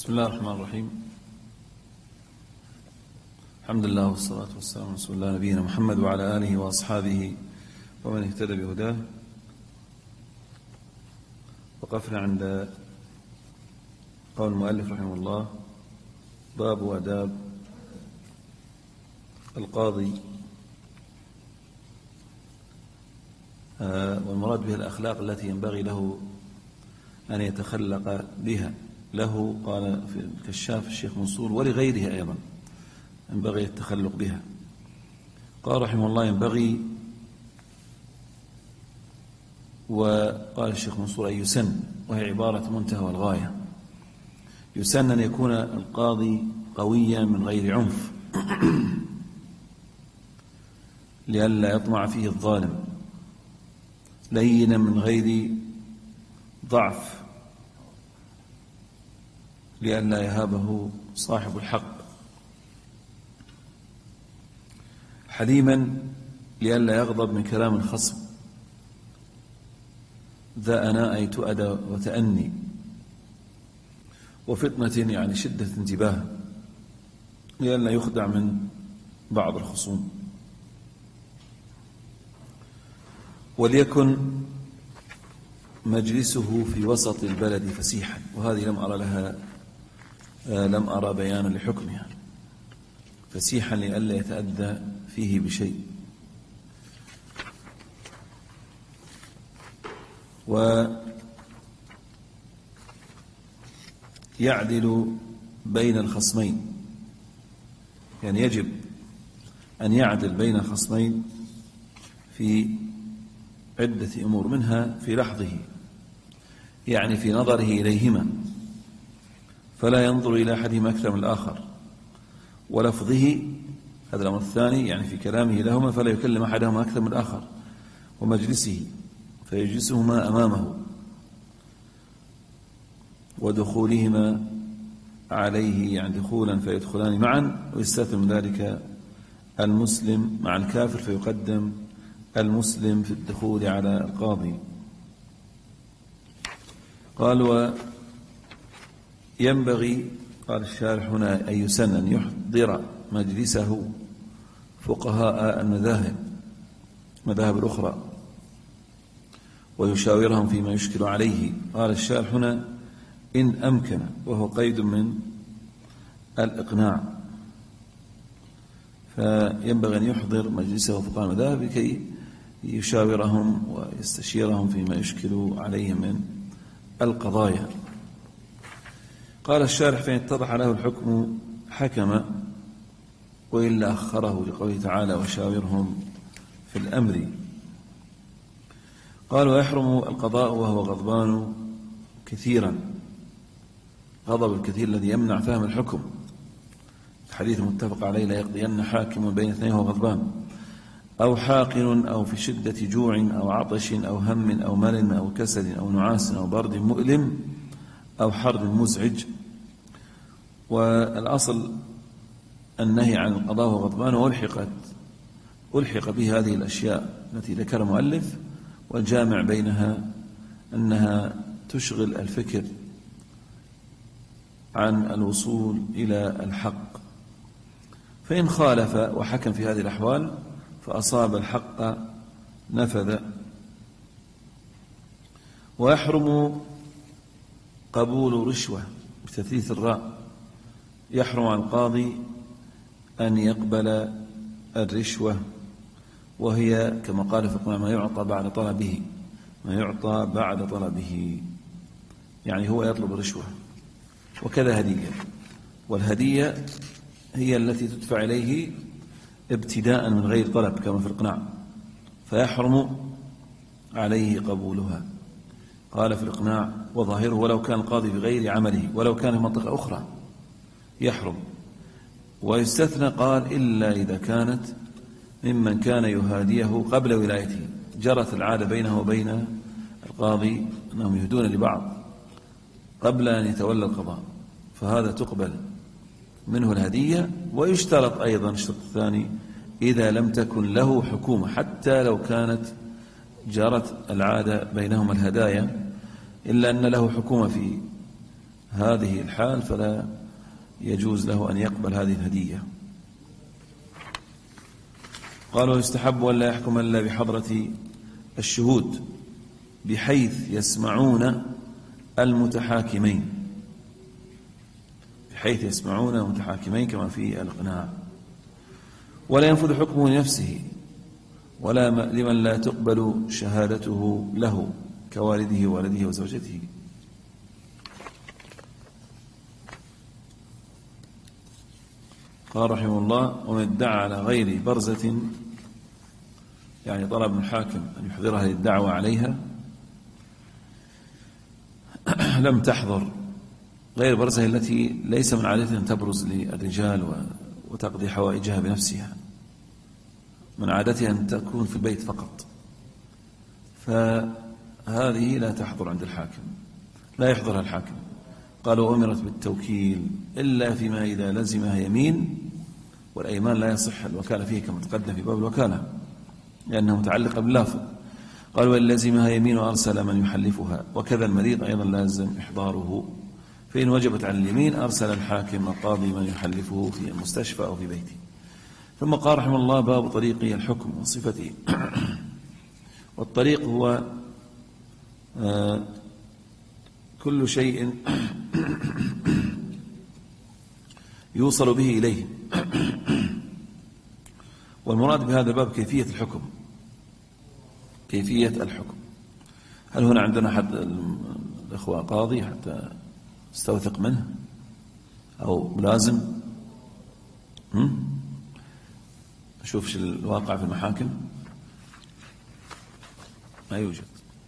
بسم الله الرحمن الرحيم. الحمد لله والصلاة والسلام على رسول الله نبينا محمد وعلى آله وأصحابه ومن اهتدى بهداه. وقفنا عند قول المؤلف رحمه الله: باب آداب القاضي، والمراد بها الأخلاق التي ينبغي له أن يتخلق بها. له قال في الكشاف الشيخ منصور ولغيره أيضا ينبغي التخلق بها. قال رحمه الله: ينبغي، وقال الشيخ منصور: أن يسن، وهي عبارة منتهى والغاية. يسن أن يكون القاضي قويا من غير عنف لئلا يطمع فيه الظالم، لينا من غير ضعف لئلا يهابه صاحب الحق، حليما لئلا يغضب من كلام الخصم، ذا أناء أي تؤدى وتأني، وفطنة يعني شدة انتباه لئلا يخدع من بعض الخصوم. وليكن مجلسه في وسط البلد فسيحا، وهذه لم أرى بيانا لحكمها. فسيحا لئلا يتأذى فيه بشيء. ويعدل بين الخصمين، يعني يجب أن يعدل بين الخصمين في عدة أمور، منها في لحظه، يعني في نظره إليهما، فلا ينظر إلى أحدهما أكثر من الآخر، ولفظه، هذا الأمر الثاني، يعني في كلامه لهما فلا يكلم أحدهما أكثر من الآخر، ومجلسه فيجلسهما أمامه، ودخولهما عليه، يعني دخولا فيدخلان معا، ويستثنى من ذلك المسلم مع الكافر، فيقدم المسلم في الدخول على القاضي. قال: وينبغي، قال الشارح هنا، أن يسن أن يحضر مجلسه فقهاء المذاهب الأخرى ويشاورهم فيما يشكل عليه. قال الشارح هنا: إن أمكن، وهو قيد من الإقناع، فينبغي أن يحضر مجلسه فقهاء المذاهب لكي يشاورهم ويستشيرهم فيما يشكل عليهم من القضايا. قال الشارح: فإن اتضح له الحكم حكم، وإلا أخره، لقوله تعالى: وشاورهم في الأمر. قال: ويحرم القضاء وهو غضبان كثيرا، غضب الكثير الذي يمنع فهم الحكم. الحديث متفق عليه: لا يقضين حاكم بين اثنين وهو غضبان، أو حاقن، أو في شدة جوع أو عطش أو هم أو ملل أو كسل أو نعاس أو برد مؤلم أو حر مزعج. والأصل النهي عن القضاء وهو غضبان، وألحق به هذه الأشياء التي ذكر المؤلف، والجامع بينها أنها تشغل الفكر عن الوصول إلى الحق. فإن خالف وحكم في هذه الأحوال فأصاب الحق نفذ. ويحرم قبول رشوة بتثليث الراء، يحرم على القاضي أن يقبل الرشوة، وهي كما قال في القرآن: ما يعطى بعد طلبه، يعني هو يطلب الرشوة. وكذا هدية، والهدية هي التي تدفع إليه ابتداء من غير طلب كما في الإقناع، فيحرم عليه قبولها. قال في الإقناع: وظاهره ولو كان القاضي في غير عمله، ولو كان في منطقة أخرى يحرم. ويستثنى، قال: إلا إذا كانت ممن كان يهاديه قبل ولايته، جرت العادة بينه وبين القاضي أنهم يهدون لبعض قبل أن يتولى القضاء، فهذا تقبل منه الهدية. ويشترط أيضا الشرط الثاني: إذا لم تكن له حكومة، حتى لو كانت جرت العادة بينهما الهدايا، إلا أن له حكومة في هذه الحال فلا يجوز له أن يقبل هذه الهدية. قال ويستحب أن لا يحكم إلا بحضرة الشهود بحيث يسمعون المتحاكمين، بحيث يسمعون المتحاكمين كما في الإقناع. ولا ينفذ حكمه لنفسه ولا لمن لا تقبل شهادته له كوالده وولده وزوجته. قال رحمه الله ومن ادعى على غير برزة، يعني طلب من الحاكم أن يحضرها للدعوة عليها، لم تحضر. غير برزة التي ليس من عادتها أن تبرز للرجال وتقضي حوائجها بنفسها، من عادتها أن تكون في البيت فقط، فهذه لا تحضر عند الحاكم، لا يحضرها الحاكم. قالوا أمرت بالتوكيل إلا فيما إذا لزمها يمين، والأيمان لا يصح الوكالة فيه كما تقدم في باب الوكالة لأنها متعلقة باللافظ. قالوا وإن لزمها يمين وأرسل من يحلفها، وكذا المريض أيضا لازم إحضاره، فإن وجبت على اليمين أرسل الحاكم القاضي من يحلفه في المستشفى أو في بيته. ثم قال رحمه الله باب طريق الحكم وصفته. والطريق هو كل شيء يوصل به إليه، والمراد بهذا الباب كيفية الحكم، كيفية الحكم. هل هنا عندنا أحد الأخوة قاضي حتى استوثق منه أو ملازم؟ أشوف الواقع في المحاكم ما يوجد.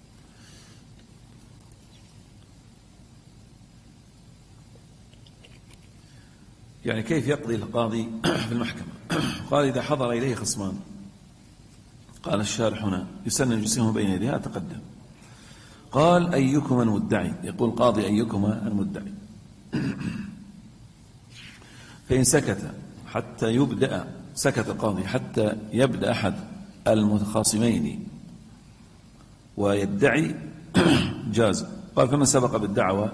يعني كيف يقضي القاضي في المحكمة؟ قال إذا حضر إليه خصمان، قال الشارح هنا يسن جلسهم بين يديها تقدم. قال أيكما المدعي، يقول قاضي أيكما المدعي. فإن سكت حتى يبدأ، سكت القاضي حتى يبدأ أحد المتخاصمين ويدعي جاز. قال فمن سبق بالدعوة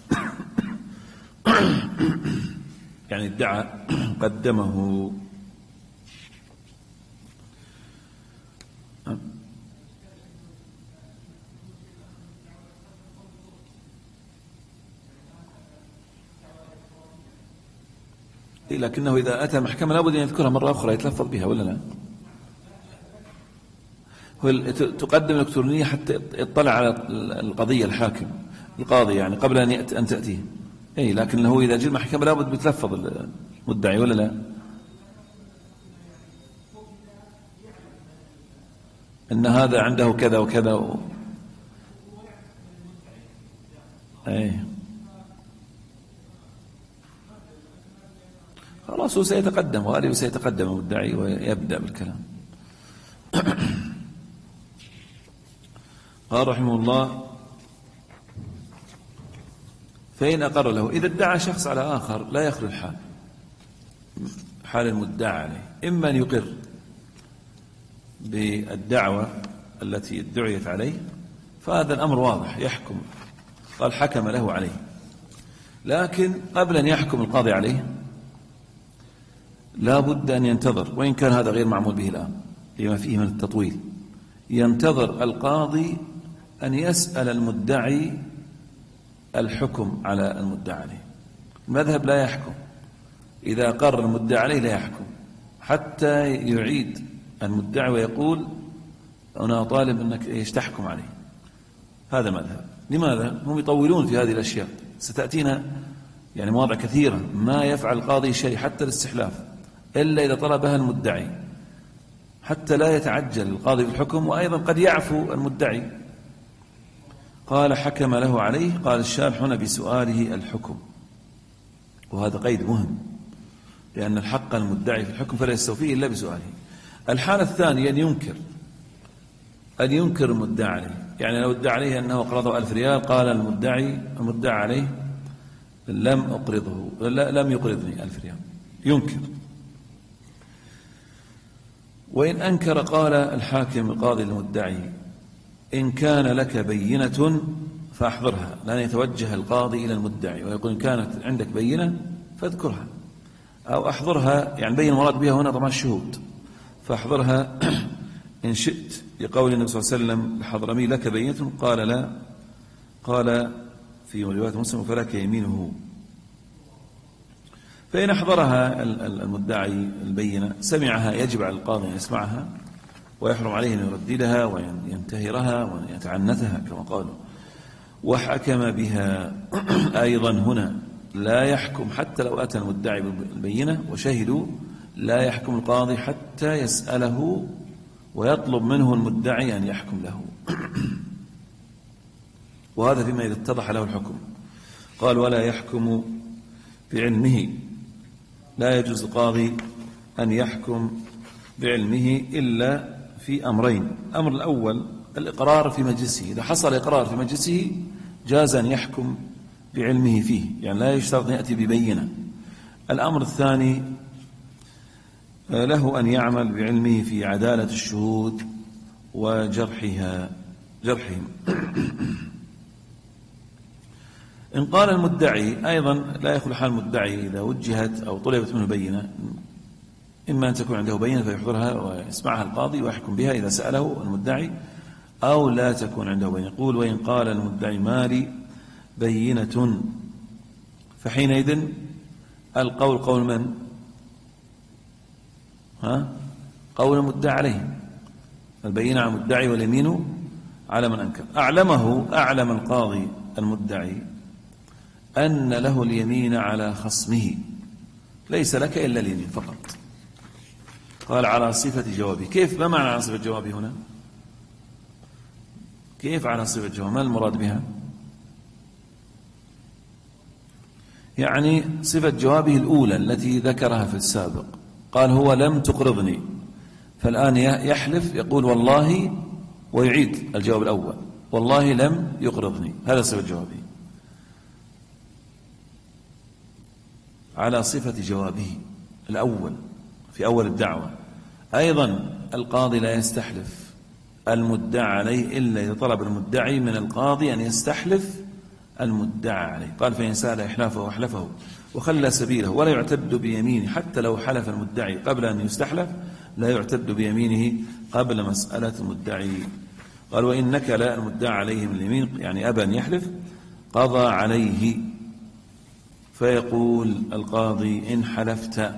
يعني ادعى قدمه. لكنه إذا أتى المحكمة لابد أن يذكرها مرة أخرى يتلفظ بها ولا لا؟ تقدم إلكترونية حتى يطلع على القضية الحاكم القاضي يعني قبل أن تأتيه. أي لكن هو إذا جاء المحكمة لابد بيتلفظ المدعي ولا لا؟ إن هذا عنده كذا وكذا أي خلاص هو سيتقدم، غالبا سيتقدم المدعي ويبدأ بالكلام. قال رحمه الله فإن أقر له، إذا ادعى شخص على آخر لا يخلو الحال، حال المدعى عليه، إما أن يقر بالدعوة التي ادعيت عليه فهذا الأمر واضح يحكم، قال حكم له عليه. لكن قبل أن يحكم القاضي عليه لا بد أن ينتظر، وإن كان هذا غير معمول به الآن لما فيه من التطويل، ينتظر القاضي أن يسأل المدعي الحكم على المدعى عليه. المذهب لا يحكم، إذا قرر المدعى عليه لا يحكم حتى يعيد المدعي ويقول أنا طالب أنك تحكم عليه. هذا المذهب. لماذا؟ هم يطولون في هذه الأشياء، ستأتينا يعني مواضع كثيرة ما يفعل القاضي شيء حتى الاستحلاف إلا إذا طلبها المدعي، حتى لا يتعجل القاضي في الحكم، وأيضا قد يعفو المدعي. قال حكم له عليه. قال الشارح هنا بسؤاله الحكم، وهذا قيد مهم لأن الحق المدعي في الحكم فلا يستوفيه إلا بسؤاله. الحالة الثانية أن ينكر المدعى عليه، يعني لو ادعى عليه أنه أقرضه 1000 ريال قال المدعى عليه لم يقرضني 1000 ريال، ينكر. وإن أنكر قال الحاكم القاضي المدعي إن كان لك بينة فأحضرها، لأن يتوجه القاضي إلى المدعي ويقول إن كانت عندك بينة فاذكرها، أو أحضرها، يعني بين المراد بها هنا طبعا الشهود، فأحضرها إن شئت، لقول النبي صلى الله عليه وسلم الحضرمي لك بينة؟ قال لا، قال في رواية مسلم فلك يمينه. فإن أحضرها المدعي البينة سمعها، يجب على القاضي أن يسمعها، ويحرم عليه أن يرددها وينتهرها ويتعنتها كما قالوا، وحكم بها. أيضا هنا لا يحكم حتى لو أتى المدعي بالبينة وشهدوا، لا يحكم القاضي حتى يسأله ويطلب منه المدعي أن يحكم له. وهذا فيما إذا اتضح له الحكم. قال ولا يحكم بعلمه، لا يجوز القاضي أن يحكم بعلمه إلا في أمرين. الأمر الأول الإقرار في مجلسه، إذا حصل إقرار في مجلسه جاز أن يحكم بعلمه فيه، يعني لا يشترط أن يأتي ببينة. الأمر الثاني له أن يعمل بعلمه في عدالة الشهود وجرحهم. إن قال المدعي أيضا لا يخلو حال المدعي إذا وجهت أو طلبت منه بينة، إما أن تكون عنده بينة فيحضرها ويسمعها القاضي ويحكم بها إذا سأله المدعي، أو لا تكون عنده بينة. يقول وإن قال المدعي ما لي بينة، فحينئذ القول قول من؟ قول المدعي عليه، البينة على المدعي واليمين على من أنكر. أعلم القاضي المدعي أن له اليمين على خصمه، ليس لك إلا اليمين فقط. قال على صفة جوابه. كيف؟ ما معنى على صفة جوابه هنا؟ كيف على صفة جوابه؟ ما المراد بها؟ يعني صفة جوابه الأولى التي ذكرها في السابق، قال هو لم تقرضني، فالآن يحلف يقول والله، ويعيد الجواب الأول والله لم يقرضني، هذا صفة جوابه. على صفة جوابه الأول في أول الدعوة. أيضا القاضي لا يستحلف المدعى عليه إلا إذا طلب المدعي من القاضي أن يستحلف المدعى عليه. قال فإن سأل إحلافه وأحلفه وخلى سبيله ولا يعتد بيمينه، حتى لو حلف المدعي قبل أن يستحلف لا يعتد بيمينه قبل مسألة المدعي. قال وإن نكل المدعى عليه من اليمين، يعني أبى أن يحلف، قضى عليه، فيقول القاضي إن حلفت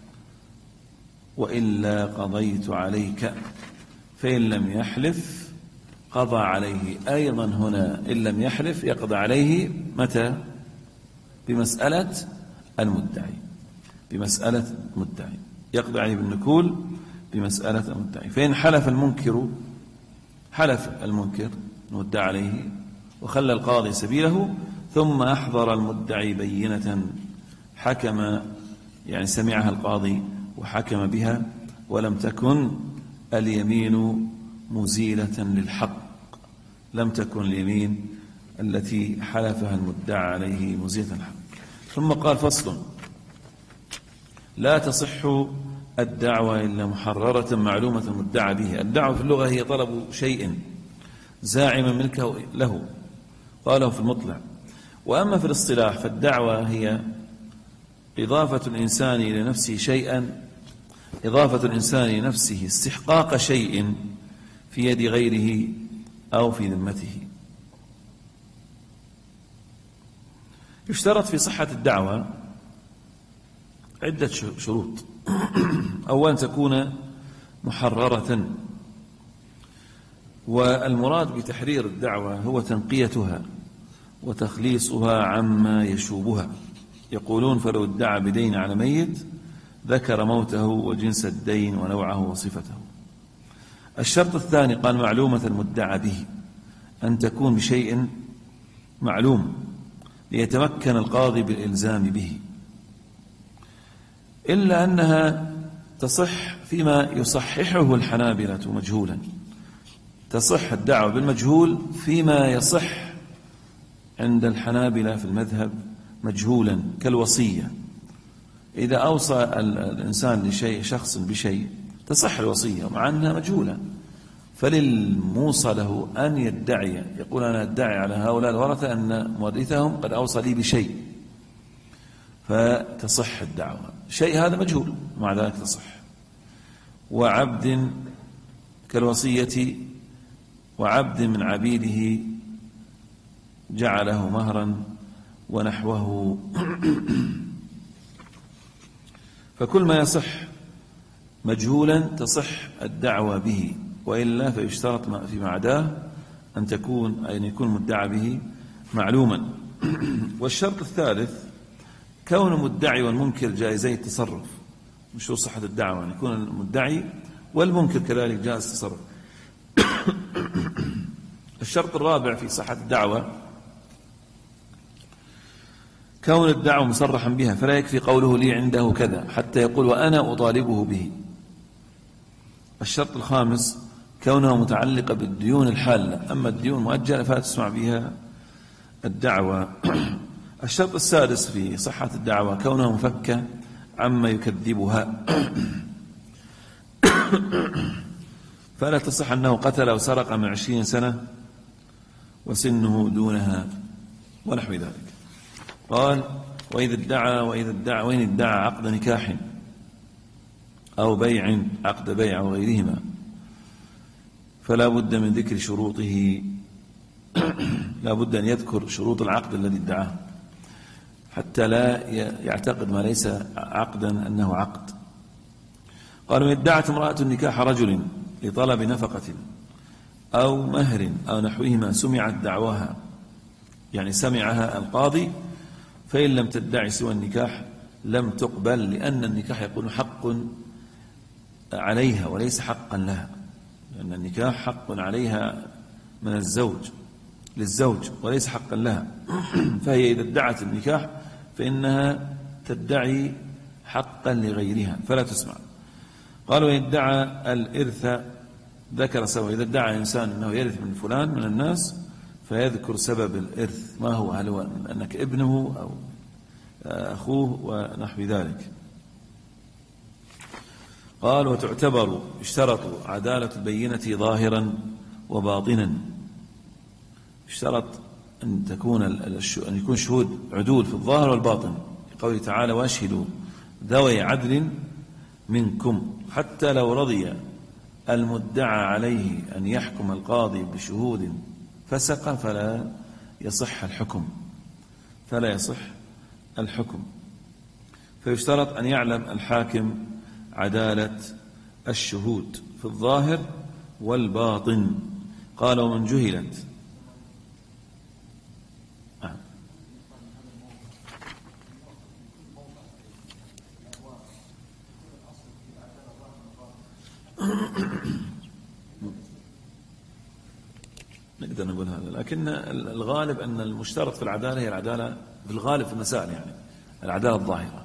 وإلا قضيت عليك، فإن لم يحلف قضى عليه. أيضا هنا إن لم يحلف يقضى عليه متى؟ بمسألة المدعي، بمسألة المدعي يقضى عليه بالنكول بمسألة المدعي. فإن حلف المنكر، حلف المنكر المدعى عليه وخلى القاضي سبيله، ثم أحضر المدعي بينة حكم، يعني سمعها القاضي وحكم بها، ولم تكن اليمين مزيلة للحق، لم تكن اليمين التي حلفها المدعى عليه مزيلة للحق. ثم قال فصل لا تصح الدعوة إلا محررة معلومة المدعى به. الدعوة في اللغة هي طلب شيء زاعما ملكه له، قاله في المطلع. وأما في الاصطلاح فالدعوة هي إضافة الإنسان إلى نفسه شيئا، إضافة الإنسان إلى نفسه استحقاق شيء في يد غيره أو في ذمته. يشترط في صحة الدعوة عدة شروط. أولا تكون محررة، والمراد بتحرير الدعوة هو تنقيتها وتخليصها عما يشوبها. يقولون فلو ادعى بدين على ميت ذكر موته وجنس الدين ونوعه وصفته. الشرط الثاني قال معلومة المدعى به، أن تكون بشيء معلوم ليتمكن القاضي بالإلزام به، إلا أنها تصح فيما يصححه الحنابلة مجهولا. تصح الدعوة بالمجهول فيما يصح عند الحنابلة في المذهب مجهولا، كالوصية. إذا أوصى الإنسان لشيء، شخص بشيء، تصح الوصية مع أنها مجهولة، فللموصى له أن يدعي، يقول أنا أدعي على هؤلاء الورثة أن مورثهم قد أوصى لي بشيء، فتصح الدعوة. شيء هذا مجهول ومع ذلك تصح. وعبد كالوصية، وعبد من عبيده جعله مهرا ونحوه. فكل ما يصح مجهولا تصح الدعوة به، وإلا فيشترط فيما عداه أن يكون مدعى به معلوما. والشرط الثالث كون المدعي والمنكر جائزي التصرف، مش صحة الدعوة، أن يكون المدعي والمنكر كذلك جائز التصرف. الشرط الرابع في صحة الدعوة كون الدعوة مصرحا بها، فلا يكفي قوله لي عنده كذا حتى يقول وأنا أطالبه به. الشرط الخامس كونها متعلقة بالديون الحالة، أما الديون المؤجلة فلا تسمع بها الدعوة. الشرط السادس في صحة الدعوة كونها مفكة عما يكذبها، فلا تصح أنه قتل أو سرق من 20 سنة وسنه دونها ونحو ذلك. قال وإن ادعى عقد نكاح أو بيع، عقد بيع أو غيرهما، فلا بد من ذكر شروطه، لا بد أن يذكر شروط العقد الذي ادعاه حتى لا يعتقد ما ليس عقدا أنه عقد. قال وإن ادعت امرأة نكاح رجل لطلب نفقة أو مهر أو نحوهما سمعت دعواها، يعني سمعها القاضي، فإن لم تدعي سوى النكاح لم تقبل، لأن النكاح يكون حق عليها وليس حقا لها، لأن النكاح حق عليها من الزوج للزوج وليس حقا لها. فهي إذا ادعت النكاح فإنها تدعي حقا لغيرها فلا تسمع. قالوا وإن ادعى الإرث ذكر سواء، إذا ادعى إنسان أنه يرث من فلان من الناس فيذكر سبب الإرث، ما هو، هل هو أنك ابنه أو أخوه ونحو ذلك. قال وتعتبر، اشترط عدالة البينة ظاهرا وباطنا، اشترط أن يكون شهود عدول في الظاهر والباطن، قوله تعالى واشهدوا ذوي عدل منكم، حتى لو رضي المدعى عليه أن يحكم القاضي بشهود فسق فلا يصح الحكم. فيشترط أن يعلم الحاكم عدالة الشهود في الظاهر والباطن. قال ومن جهلت نقدر نقول هذا، لكن الغالب أن المشترط في العدالة هي العدالة في الغالب في المسائل، يعني العدالة الظاهرة.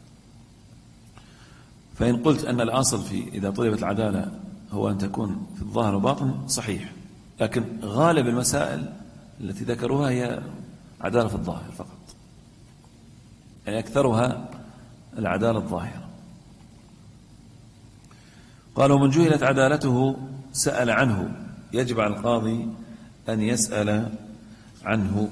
فإن قلت أن الأصل في إذا طلبت العدالة هو أن تكون في الظاهر والباطن صحيح، لكن غالب المسائل التي ذكروها هي عدالة في الظاهر فقط، يعني أكثرها العدالة الظاهرة. قالوا من جهلت عدالته سأل عنه، يجب على القاضي أن يسأل عنه.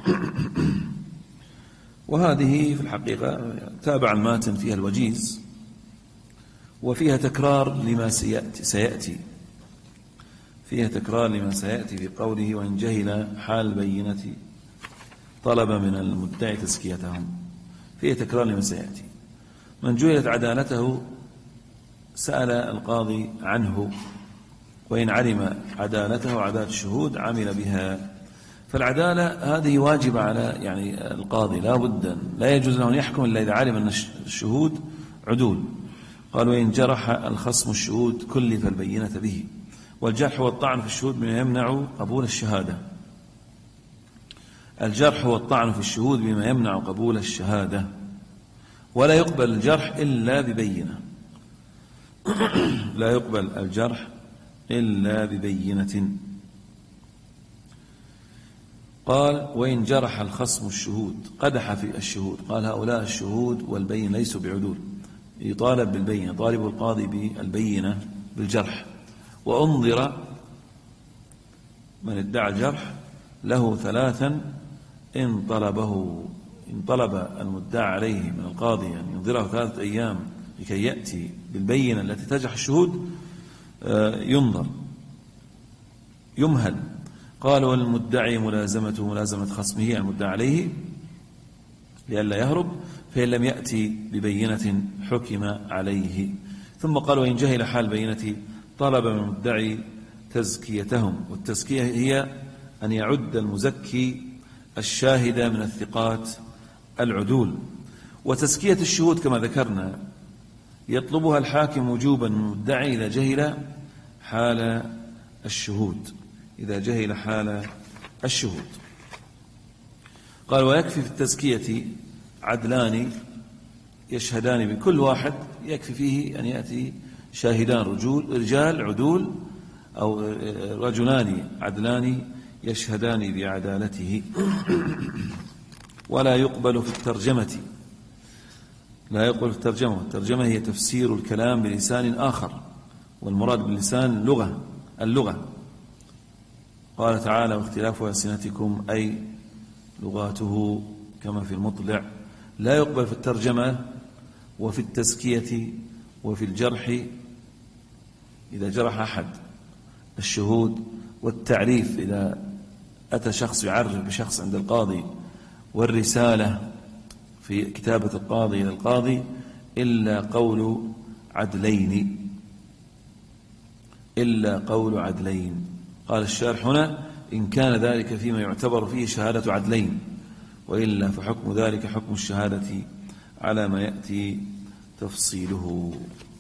وهذه في الحقيقة تابع الماتن فيها الوجيز، وفيها تكرار لما سيأتي فيها تكرار لما سيأتي في قوله وإن جهل حال بينة طلب من المدعي تزكيتهم، فيها تكرار لما سيأتي. من جهلت عدالته سأل القاضي عنه، وإن علم عدالته عدالة الشهود عمل بها. فالعدالة هذه واجبة على يعني القاضي، لا يجوز له أن يحكم إلا إذا علم أن الشهود عدول. قال وإن جرح الخصم الشهود كلف البينة به، والجرح هو الطعن في الشهود بما يمنع قبول الشهادة. الجرح هو الطعن في الشهود بما يمنع قبول الشهادة، ولا يقبل الجرح إلا ببينة لا يقبل الجرح إلا ببينة. قال وإن جرح الخصم الشهود، قدح في الشهود، قال هؤلاء الشهود والبين ليسوا بعدول، يطالب بالبينة، طالب القاضي بالبينة بالجرح. وأنظر من ادعى الجرح له 3 إن طلب المدعى عليه من القاضي أن ينظره 3 أيام لكي يأتي بالبينة التي تجرح الشهود يمهل. قال والمدعي ملازمته ملازمة خصمه المدعى عليه لئلا يهرب، فإن لم يأتي ببينة حكم عليه. ثم قال وإن جهل حال بينة طلب من المدعي تزكيتهم، والتزكية هي أن يعد المزكي الشاهد من الثقات العدول. وتزكية الشهود كما ذكرنا يطلبها الحاكم وجوبا من المدعي إذا جهل حال الشهود. قال ويكفي في التزكية عدلان يشهدان بكل واحد، يكفي فيه أن يأتي شاهدان رجال عدول أو رجلان عدلان يشهدان بعدالته. ولا يقبل في الترجمة، الترجمة هي تفسير الكلام بلسان آخر، والمراد باللسان اللغة. قال تعالى واختلاف ألسنتكم أي لغاته كما في المطلع. لا يقبل في الترجمة وفي التزكية وفي الجرح إذا جرح أحد الشهود، والتعريف إذا أتى شخص يعرف بشخص عند القاضي، والرسالة في كتابة القاضي إلى القاضي، إلا قول عدلين. قال الشارح هنا إن كان ذلك فيما يعتبر فيه شهادة عدلين، وإلا فحكم ذلك حكم الشهادة على ما يأتي تفصيله.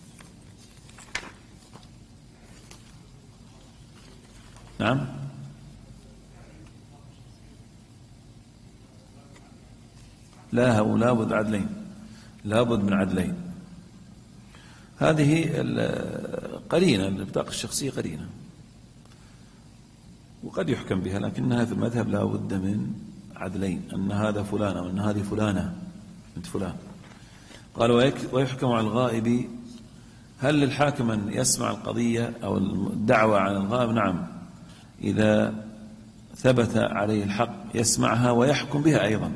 نعم. لابد من عدلين. هذه قرينة البطاقة الشخصية قرينة، وقد يحكم بها، لكنها في المذهب لا بد من عدلين، أن هذا فلان أو أن هذه فلانة بنت فلان. قال ويحكم على الغائب. هل للحاكم أن يسمع القضية أو الدعوة عن الغائب؟ نعم، إذا ثبت عليه الحق يسمعها ويحكم بها أيضا.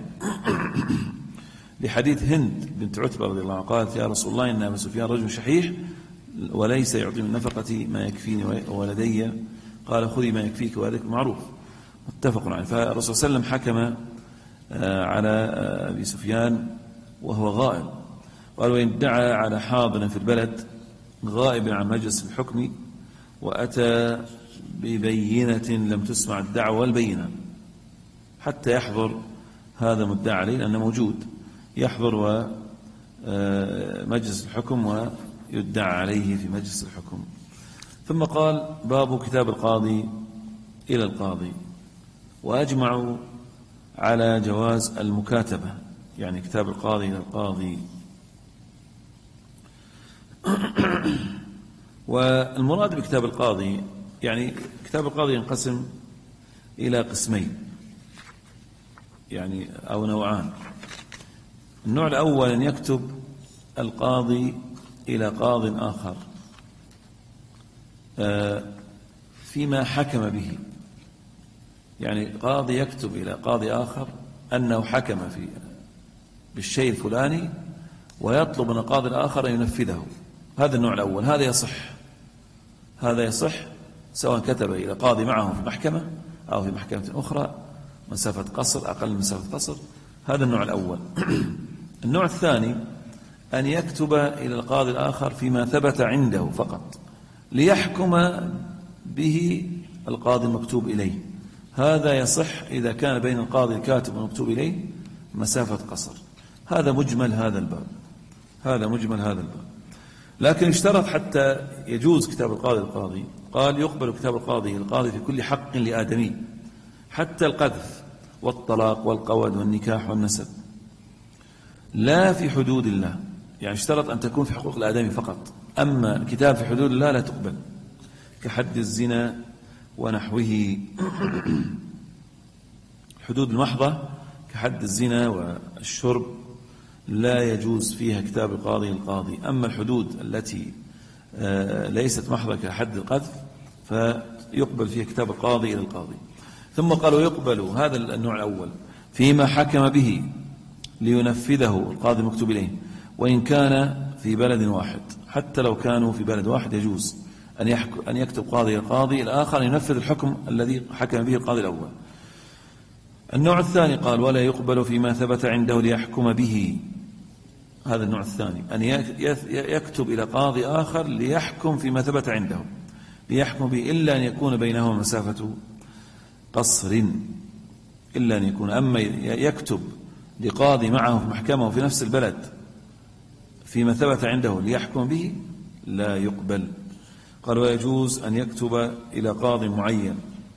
لحديث هند بنت عتبة رضي الله عنها قالت يا رسول الله إن أبا سفيان رجل شحيح وليس يعطي من نفقتي ما يكفيني وولدي، قال خذي ما يكفيك وولدك معروف، متفق عليه. فالرسول صلى الله عليه وسلم حكم على أبي سفيان وهو غائب. قال وإن ادعى على حاضر في البلد غائب عن مجلس الحكم وأتى ببينة لم تسمع الدعوة والبينة حتى يحضر هذا مدعى عليه، لأنه موجود، يحضر مجلس الحكم ويدعى عليه في مجلس الحكم. ثم قال باب كتاب القاضي إلى القاضي. وأجمعوا على جواز المكاتبة، يعني كتاب القاضي إلى القاضي. والمراد بكتاب القاضي يعني كتاب القاضي ينقسم إلى قسمين، يعني أو نوعان. النوع الأول أن يكتب القاضي إلى قاض آخر فيما حكم به، يعني قاضي يكتب إلى قاضي آخر أنه حكم بالشيء الفلاني ويطلب من القاضي الآخر أن ينفذه. هذا النوع الأول، هذا يصح سواء كتب إلى قاضي معه في محكمة أو في محكمة أخرى مسافة قصر أقل من مسافة قصر. هذا النوع الأول. النوع الثاني أن يكتب إلى القاضي الآخر فيما ثبت عنده فقط ليحكم به القاضي المكتوب إليه. هذا يصح إذا كان بين القاضي الكاتب والمكتوب إليه مسافة قصر. هذا مجمل هذا الباب. لكن اشترط حتى يجوز كتاب القاضي للقاضي، قال يقبل كتاب القاضي للقاضي في كل حق لآدمي، حتى القذف والطلاق والقود والنكاح والنسب، لا في حدود الله. يعني اشترط أن تكون في حقوق الآدمي فقط، أما الكتاب في حدود الله لا تقبل، كحد الزنا ونحوه. حدود المحضة كحد الزنا والشرب لا يجوز فيها كتاب القاضي للقاضي. أما الحدود التي ليست محضة كحد القذف يقبل فيه كتاب القاضي إلى القاضي. ثم قالوا يقبل هذا النوع الأول فيما حكم به لينفذه القاضي المكتوب إليه، وإن كان في بلد واحد، حتى لو كانوا في بلد واحد يجوز أن يكتب قاضي القاضي الآخر ينفذ الحكم الذي حكم به القاضي الأول. النوع الثاني قال ولا يقبل فيما ثبت عنده ليحكم به. هذا النوع الثاني أن يكتب إلى قاضي آخر ليحكم فيما ثبت عنده، ليحكم به إلا أن يكون بينهما مسافة قصر، إلا أن يكون. أما يكتب لقاضي معه في محكمة وفي نفس البلد فيما ثبت عنده ليحكم به لا يقبل. قال ويجوز أن يكتب إلى قاضي معين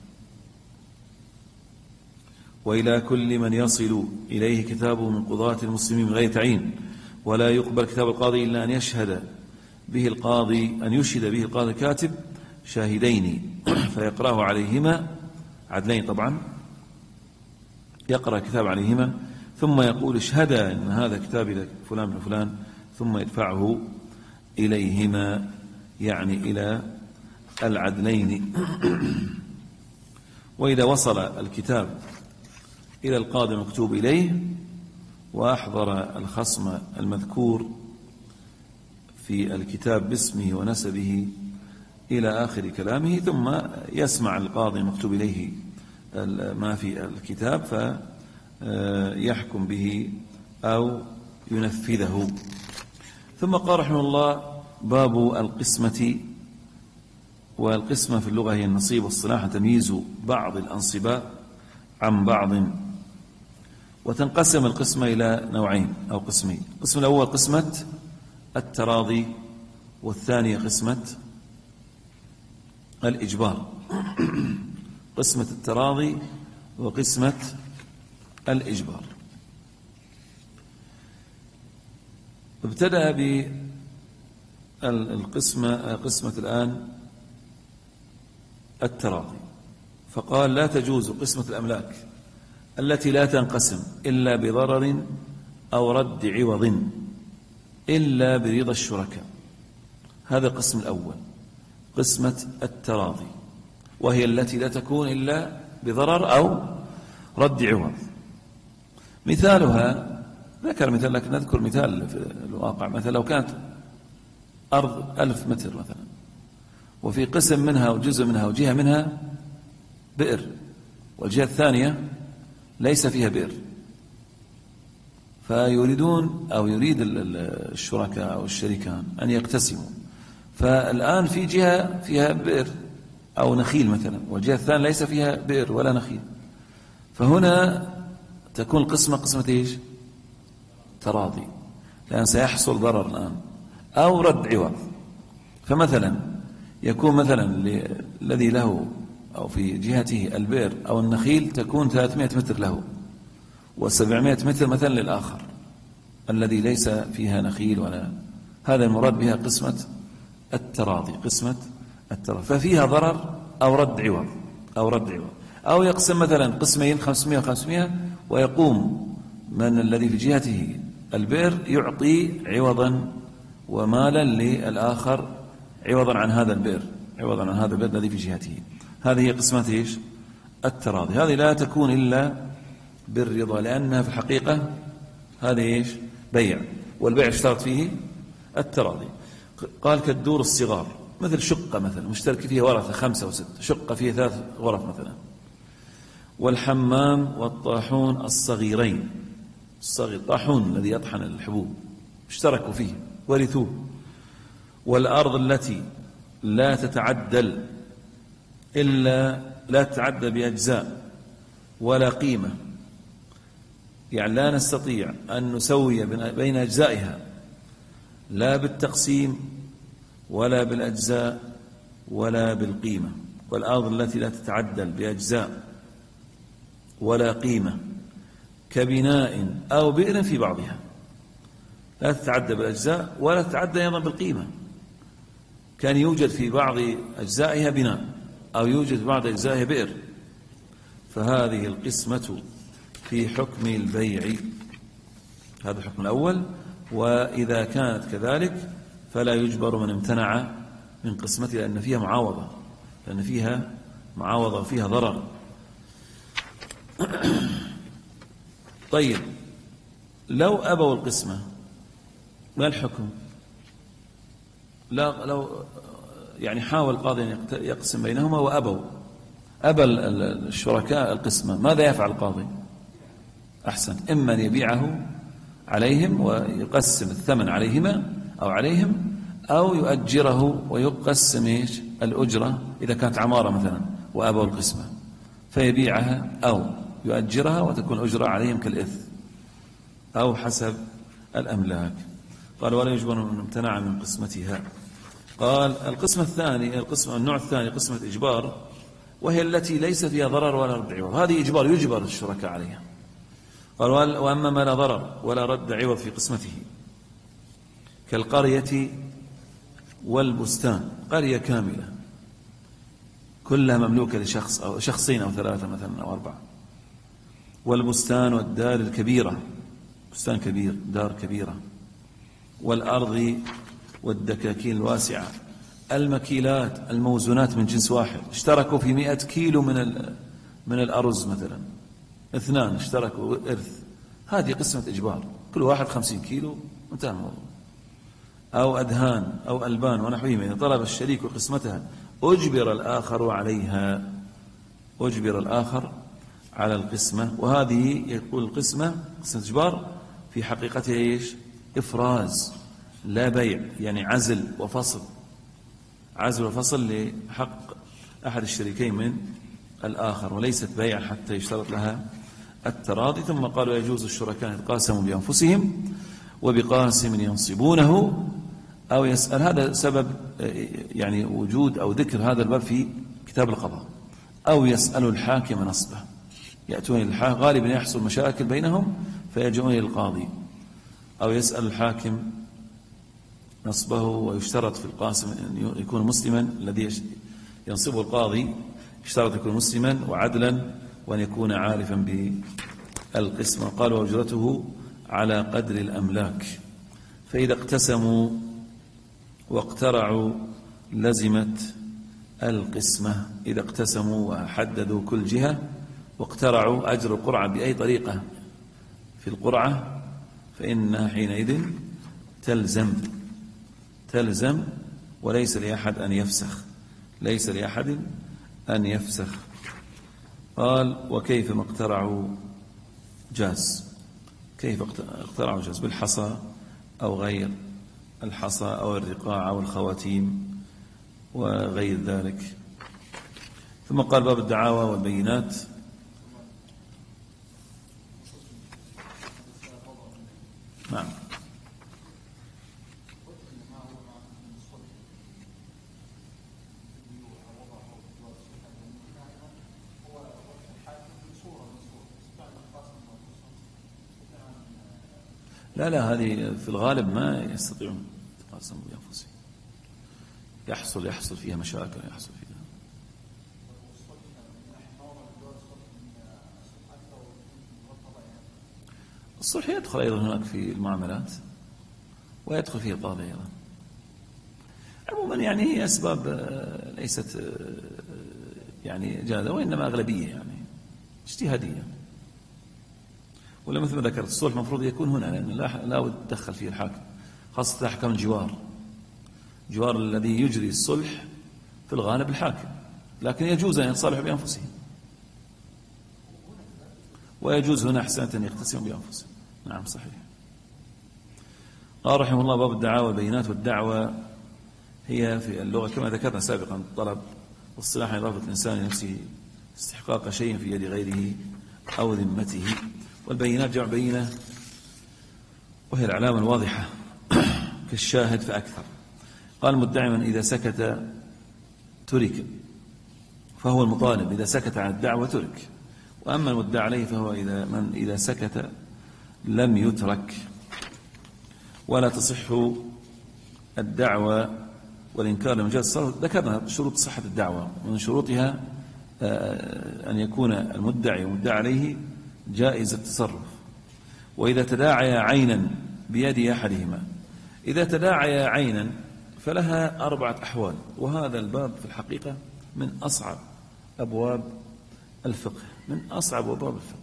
وإلى كل من يصل إليه كتابه من قضاة المسلمين من غير تعيين، ولا يقبل كتاب القاضي إلا أن يشهد به القاضي الكاتب شاهدين فيقرأه عليهما عدلين، طبعا يقرأ كتاب عليهما ثم يقول اشهدا أن هذا كتاب إلى فلان من فلان، ثم يدفعه إليهما يعني إلى العدلين. وإذا وصل الكتاب إلى القاضي المكتوب إليه وأحضر الخصم المذكور في الكتاب باسمه ونسبه إلى آخر كلامه، ثم يسمع القاضي المكتوب إليه ما في الكتاب فيحكم به أو ينفذه. ثم قال رحمه الله باب القسمة. والقسمة في اللغة هي النصيب والصلاح، تمييز بعض الأنصباء عن بعض. وتنقسم القسمة إلى نوعين أو قسمين. القسم الأول قسمة التراضي، والثانية قسمة الإجبار. قسمة التراضي وقسمة الإجبار. ابتدأ قسمة الآن التراضي، فقال لا تجوز قسمة الأملاك التي لا تنقسم إلا بضرر أو رد عوض إلا برضا الشركاء. هذا القسم الأول، قسمة التراضي، وهي التي لا تكون إلا بضرر أو رد عوض. مثالها ذكر مثال، لكن نذكر مثال في الواقع. مثلا لو كانت أرض 1000 متر مثلا، وفي قسم منها وجزء منها وجهة منها بئر، والجهة الثانية ليس فيها بئر، فيريدون أو يريد الشركاء أو الشريكان أن يقتسموا. فالآن في جهة فيها بئر أو نخيل مثلا، والجهة الثانية ليس فيها بئر ولا نخيل، فهنا تكون القسمة قسمة إيش؟ تراضي، لأن سيحصل ضرر الآن أو رد عوض. فمثلا يكون مثلا الذي له أو في جهته البئر أو النخيل تكون 300 متر له، و700 متر مثلا للآخر الذي ليس فيها نخيل ولا. هذا المراد بها قسمة التراضي، قسمة التراضي، ففيها ضرر أو رد عوض أو يقسم مثلا قسمين 500 و500، ويقوم من الذي في جهته البئر يعطي عوضا ومالا للآخر عوضا عن هذا البئر الذي في جهته. هذه هي قسمة إيش؟ التراضي. هذه لا تكون إلا بالرضا، لأنها في الحقيقة هذه إيش؟ بيع، والبيع اشترط فيه التراضي. قال كالدور الصغار، مثل شقة مثلا مشترك فيها ورثة 5 و6، شقة فيها 3 غرف مثلا. والحمام والطاحون الصغيرين، الصغير طاحون الذي يطحن الحبوب اشتركوا فيه ورثوه. والأرض التي لا تتعدل لا تتعدى بأجزاء ولا قيمة، يعني لا نستطيع أن نسوي بين أجزائها لا بالتقسيم ولا بالأجزاء ولا بالقيمة. والأرض التي لا تتعدل بأجزاء ولا قيمة كبناء أو بئر في بعضها، لا تتعدى بالأجزاء ولا تتعدى أيضا بالقيمة. كان يوجد في بعض أجزائها بناء أو يوجد في بعض أجزائها بئر، فهذه القسمة في حكم البيع. هذا الحكم الأول. وإذا كانت كذلك فلا يجبر من امتنع من قسمتها، لأن فيها معاوضة، لأن فيها معاوضة فيها ضرر. طيب لو أبوا القسمة ما الحكم؟ لا لو يعني حاول القاضي أن يقسم بينهما وأبوا، أبى الشركاء القسمة، ماذا يفعل القاضي؟ أحسن، إما أن يبيعه عليهم ويقسم الثمن عليهما أو عليهم، أو يؤجره ويقسم الأجرة إذا كانت عمارة مثلا وأبوا القسمة فيبيعها أو يؤجرها وتكون الأجرة عليهم كالإثم أو حسب الأملاك. قال ولا يجب أن امتنع من قسمتها. قال القسمة الثانية، النوع الثاني قسمة إجبار، وهي التي ليس فيها ضرر ولا رد عوض، هذه إجبار يجبر الشركاء عليها. قال وأما ما لا ضرر ولا رد عوض في قسمته كالقرية والبستان، قرية كاملة كلها مملوكة لشخص أو شخصين أو ثلاثة مثلا أو أربعة، والبستان والدار الكبيرة، بستان كبير دار كبيرة، والأرض والدكاكين الواسعة، المكيلات الموزونات من جنس واحد، اشتركوا في 100 كيلو من الأرز مثلا، اثنان اشتركوا إرث، هذه قسمة إجبار، كل واحد 50 كيلو، انتهى الموضوع. أو أدهان أو ألبان ونحوهما، إذا طلب الشريك قسمتها أجبر الآخر عليها، أجبر الآخر على القسمة. وهذه يقول القسمة قسمة إجبار في حقيقتها إيش؟ إفراز لا بيع، يعني عزل وفصل، عزل وفصل لحق أحد الشريكين من الآخر، وليست بيع حتى يشترط لها التراضي. ثم قالوا يجوز الشركاء يتقاسموا بأنفسهم وبقاسم ينصبونه أو يسأل. هذا سبب يعني وجود أو ذكر هذا الباب في كتاب القضاء. أو يسأل الحاكم نصبه، يأتون الحاكم، غالبا يحصل مشاكل بينهم فيجؤون للقاضي. أو يسأل الحاكم نصبه، ويشترط في القاسم أن يكون مسلما، الذي ينصبه القاضي يشترط يكون مسلما وعدلا وأن يكون عارفا بالقسمة. قال وأجرته على قدر الأملاك، فإذا اقتسموا واقترعوا لزمت القسمة. إذا اقتسموا وحددوا كل جهة واقترعوا أجر القرعة بأي طريقة في القرعة فإنها حينئذ تلزم وليس لأحد أن يفسخ، ليس لأحد أن يفسخ. قال وكيف ما اقترعوا جاز، كيف اقترعوا جاز؟ بالحصى أو غير الحصى أو الرقاع أو الخواتيم وغير ذلك. ثم قال باب الدعاوى والبينات. نعم. لا هذه في الغالب ما يستطيعون يتقاسموا بأنفسهم، يحصل فيها مشاكل، يحصل فيها. الصلح يدخل أيضا هناك في المعاملات ويدخل فيه القاضي أيضا. عموما يعني هي أسباب ليست يعني جادة، وإنما أغلبية يعني اجتهادية. ولا مثل ما ذكرت الصلح المفروض يكون هنا، لأن لا يتدخل فيه الحاكم، خاصة أحكام الجوار. الجوار الذي يجري الصلح في الغالب الحاكم، لكن يجوز أن يتصالحوا بأنفسهم، ويجوز هنا أحسنة أن يقتسموا بأنفسهم. نعم صحيح. قال رحمه الله باب الدعاوى والبينات. والدعوى هي في اللغة كما ذكرنا سابقا طلب واصطلاح إضافة الإنسان لنفسه استحقاق شيء في يد غيره أو ذمته. والبينات جمع بينة، وهي العلامة الواضحة كالشاهد فأكثر. قال المدعي من إذا سكت ترك، فهو المطالب إذا سكت عن الدعوة ترك. وأما المدعى عليه فهو من إذا سكت لم يترك. ولا تصح الدعوة والإنكار لمجال الصرف. ذكرنا شروط صحة الدعوة، ومن شروطها أن يكون المدعي والمدعى عليه جائز التصرف. وإذا تداعي عينا بيد أحدهما، إذا تداعي عينا فلها 4 أحوال. وهذا الباب في الحقيقة من أصعب أبواب الفقه، من أصعب أبواب الفقه.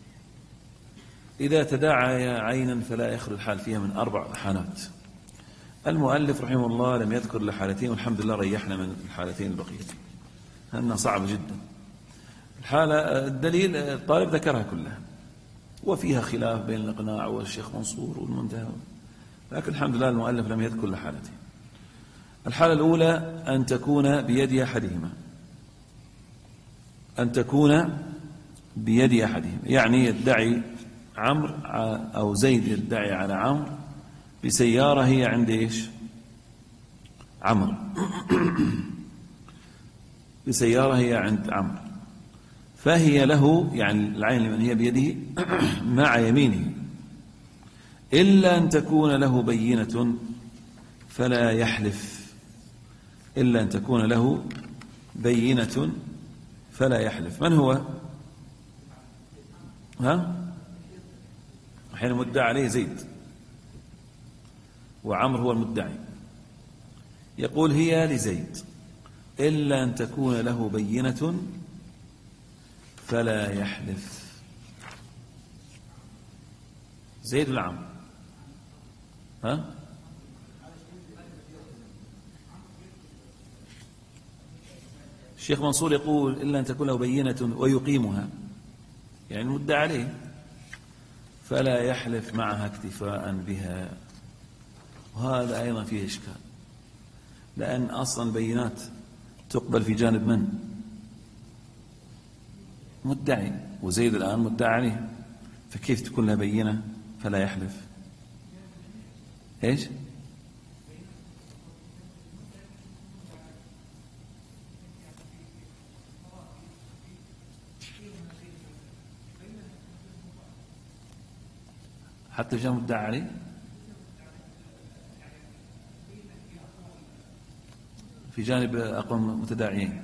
إذا تداعى عينا فلا يخلو الحال فيها من 4 حالات. المؤلف رحمه الله لم يذكر الحالتين، والحمد لله ريحنا من الحالتين البقية لأنها صعبة جدا. الحالة الدليل الطالب ذكرها كلها، وفيها خلاف بين الإقناع والشيخ منصور والمنتهى، لكن الحمد لله المؤلف لم يذكر الحالتين. الحالة الأولى أن تكون بيد أحدهما، أن تكون بيد أحدهما، يعني يدعي عمرو أو زيد يدعي على عمرو بسيارة هي عند إيش؟ عمرو بسيارة هي عند عمرو، فهي له، يعني العين لمن هي بيده مع يمينه، إلا أن تكون له بينة فلا يحلف، إلا أن تكون له بينة فلا يحلف. من هو؟ حين المدعى عليه زيد وعمر هو المدعي، يقول هي لزيد إلا أن تكون له بينة فلا يحلف. زيد ولا عمرو؟ الشيخ منصور يقول إلا أن تكون له بينة ويقيمها، يعني المدعى عليه، فلا يحلف معها اكتفاء بها. وهذا أيضا فيه إشكال، لأن أصلا بينات تقبل في جانب من؟ مدعي، وزيد الآن مدعى عليه، فكيف تكون له بينة فلا يحلف؟ إيش؟ حتى جاء مدعى عليه في جانب أقوم متداعيين.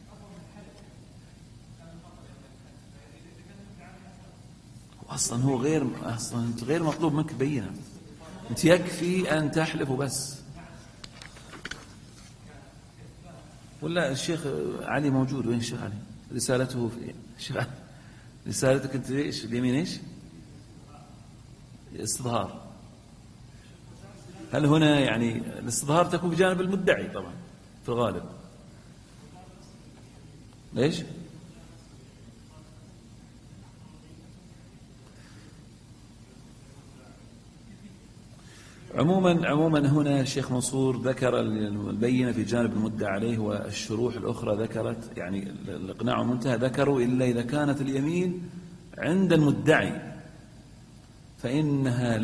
أصلا هو غير مطلوب منك بينة، أنت يكفي أن تحلف بس. ولا الشيخ علي موجود؟ وين الشيخ علي؟ رسالته في الشيخ علي. رسالتك أنت إيش اليمين؟ إيش استظهار؟ هل هنا يعني الاستظهار تكون بجانب المدعي طبعا في الغالب؟ ليش؟ عموما هنا الشيخ منصور ذكر البينة في جانب المدعى عليه، والشروح الأخرى ذكرت، يعني الإقناع والمنتهى ذكروا إلا إذا كانت اليمين عند المدعي فإنها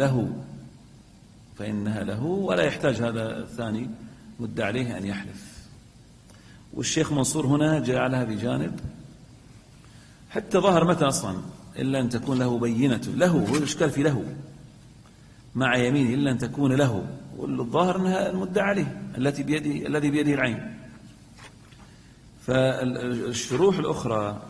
له ولا يحتاج هذا الثاني مدعى عليه أن يحلف. والشيخ منصور هنا جعلها بجانب، حتى ظهر متى أصلا إلا أن تكون له بينة، له هو الإشكال في له مع يمينه، إلا أن تكون له، والظاهر أنها المدعى عليه الذي بيده العين. فالشروح الأخرى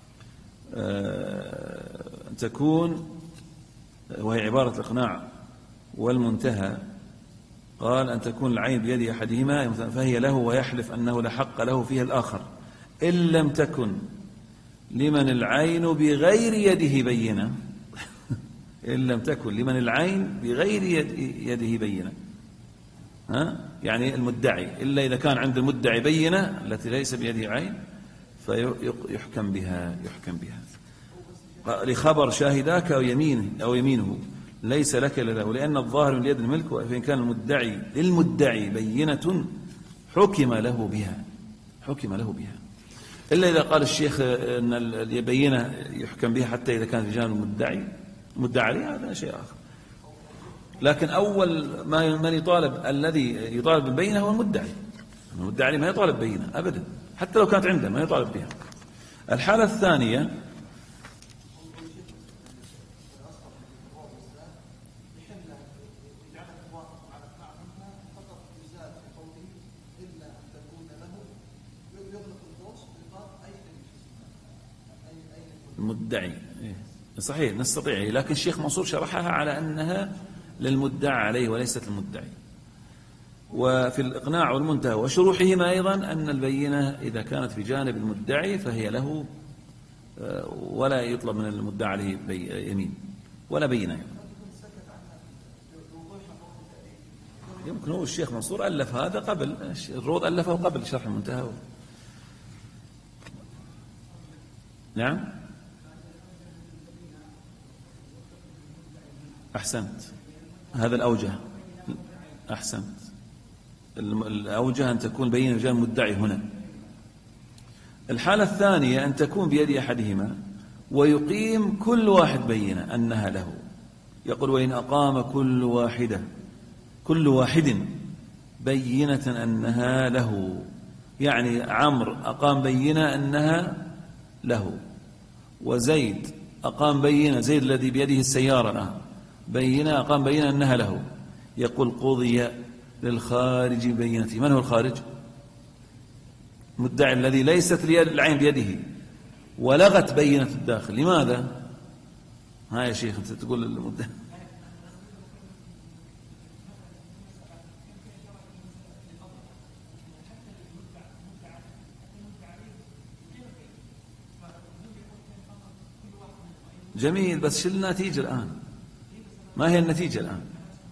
تكون، وهي عبارة الإقناع والمنتهى، قال أن تكون العين بيد أحدهما فهي له ويحلف أنه لا حق له فيها الآخر، إن لم تكن لمن العين بغير يده بينة إن لم تكن لمن العين بغير يده بينة، يعني المدعي، إلا إذا كان عند المدعي بينة التي ليس بيده عين فيحكم بها لخبر شاهداك أو يمينه ليس لك له، لأن الظاهر من يد الملك، وإن كان المدعي للمدعي بينة حكم له بها، إلا إذا قال الشيخ أن البينة يحكم بها حتى إذا كان في جانب المدعي عليه، هذا شيء آخر. لكن أول من يطالب، الذي يطالب بالبينة هو المدعي عليه ما يطالب بينة أبدا، حتى لو كانت عنده ما يطالب بها. الحالة الثانية المدعي، صحيح نستطيع، لكن الشيخ منصور شرحها على أنها للمدعى عليه وليست المدعي. وفي الإقناع والمنتهى وشروحهما أيضا أن البينة إذا كانت في جانب المدعي فهي له، ولا يطلب من المدعي عليه يمين ولا بينة. يمكن هو الشيخ منصور ألف هذا قبل، الروض ألفه قبل شرح المنتهى. نعم أحسنت، هذا الأوجه. أحسنت، الأوجه أن تكون بينة بجانب المدعي هنا. الحالة الثانية أن تكون بيد أحدهما ويقيم كل واحد بينة أنها له. يقول وإن أقام كل واحد بينة أنها له، يعني عمرو أقام بينة أنها له، وزيد أقام بينة، زيد الذي بيده السيارة الآن بينة أقام بينة أنها له. يقول قضي للخارج بينته. من هو الخارج؟ مدعي الذي ليست العين بيده ولغت بينة الداخل. لماذا؟ ها يا شيخ أنت تقول المدعي. جميل، بس شو النتيجة الآن؟ ما هي النتيجة الآن؟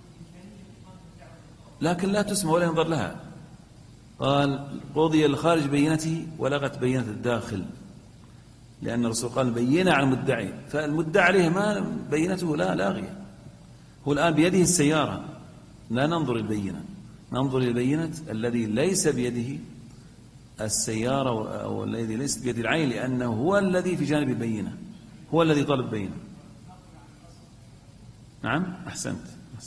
لكن لا تسمع ولا ينظر لها. قال قضي الخارج بينته ولغت بينة الداخل، لأن الرسول قال بينة على المدعي، فالمدعي عليه ما بينته لا لاغية. هو الآن بيده السيارة، لا ننظر البينة، ننظر البينة الذي ليس بيده السيارة أو الذي ليس بيد العين، لأنه هو الذي في جانب البينة، هو الذي طلب بينة. نعم أحسنت.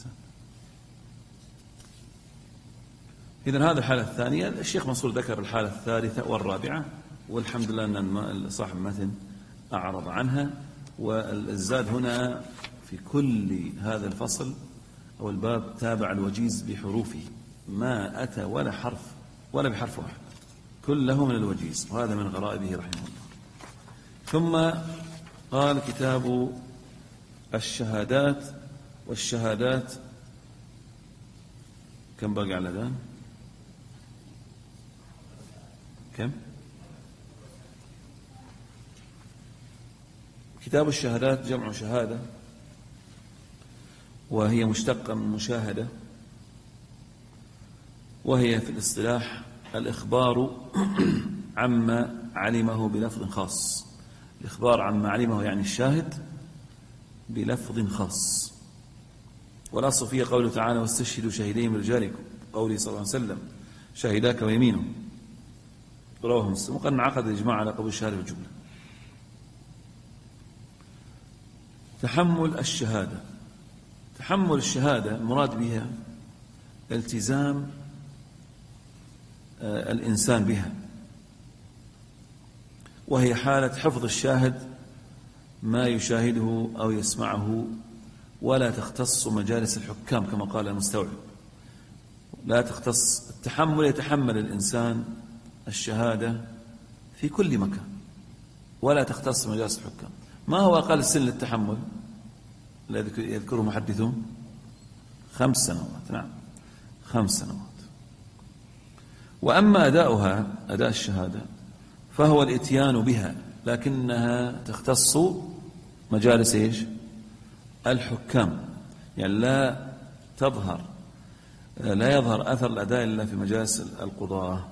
إذن هذا الحالة الثانية. الشيخ منصور ذكر الحالة الثالثة والرابعة، والحمد لله أن صاحب المتن أعرض عنها. والزاد هنا في كل هذا الفصل أو الباب تابع الوجيز بحروفه، ما أتى ولا حرف ولا بحرف واحد، كله من الوجيز، وهذا من غرائبه رحمه الله. ثم قال كتاب الشهادات. والشهادات كم باقي على الأذان؟ كم؟ كتاب الشهادات جمع شهادة، وهي مشتقة من مشاهدة، وهي في الاصطلاح الإخبار عما علمه بلفظ خاص. الإخبار عما علمه يعني الشاهد بلفظ خاص. والأصل فيه قوله تعالى واستشهدوا شهيدين من رجالكم، قوله صلى الله عليه وسلم شهداك ويمينه، رواه مسلم. وقد انعقد الإجماع على قبول الشهادة بالجملة. تحمل الشهادة. تحمل الشهادة المراد بها التزام الإنسان بها، وهي حالة حفظ الشاهد ما يشاهده أو يسمعه، ولا تختص مجالس الحكام كما قال المستوعب. لا تختص التحمل، يتحمل الإنسان الشهادة في كل مكان، ولا تختص مجالس الحكام. ما هو أقل سن للتحمل الذي يذكره محدثون؟ 5 سنوات. نعم 5 سنوات. وأما أداؤها، أداء الشهادة، فهو الإتيان بها، لكنها تختص مجالس إيش؟ الحكام. يعني لا يظهر أثر الأداء إلا في مجالس القضاة.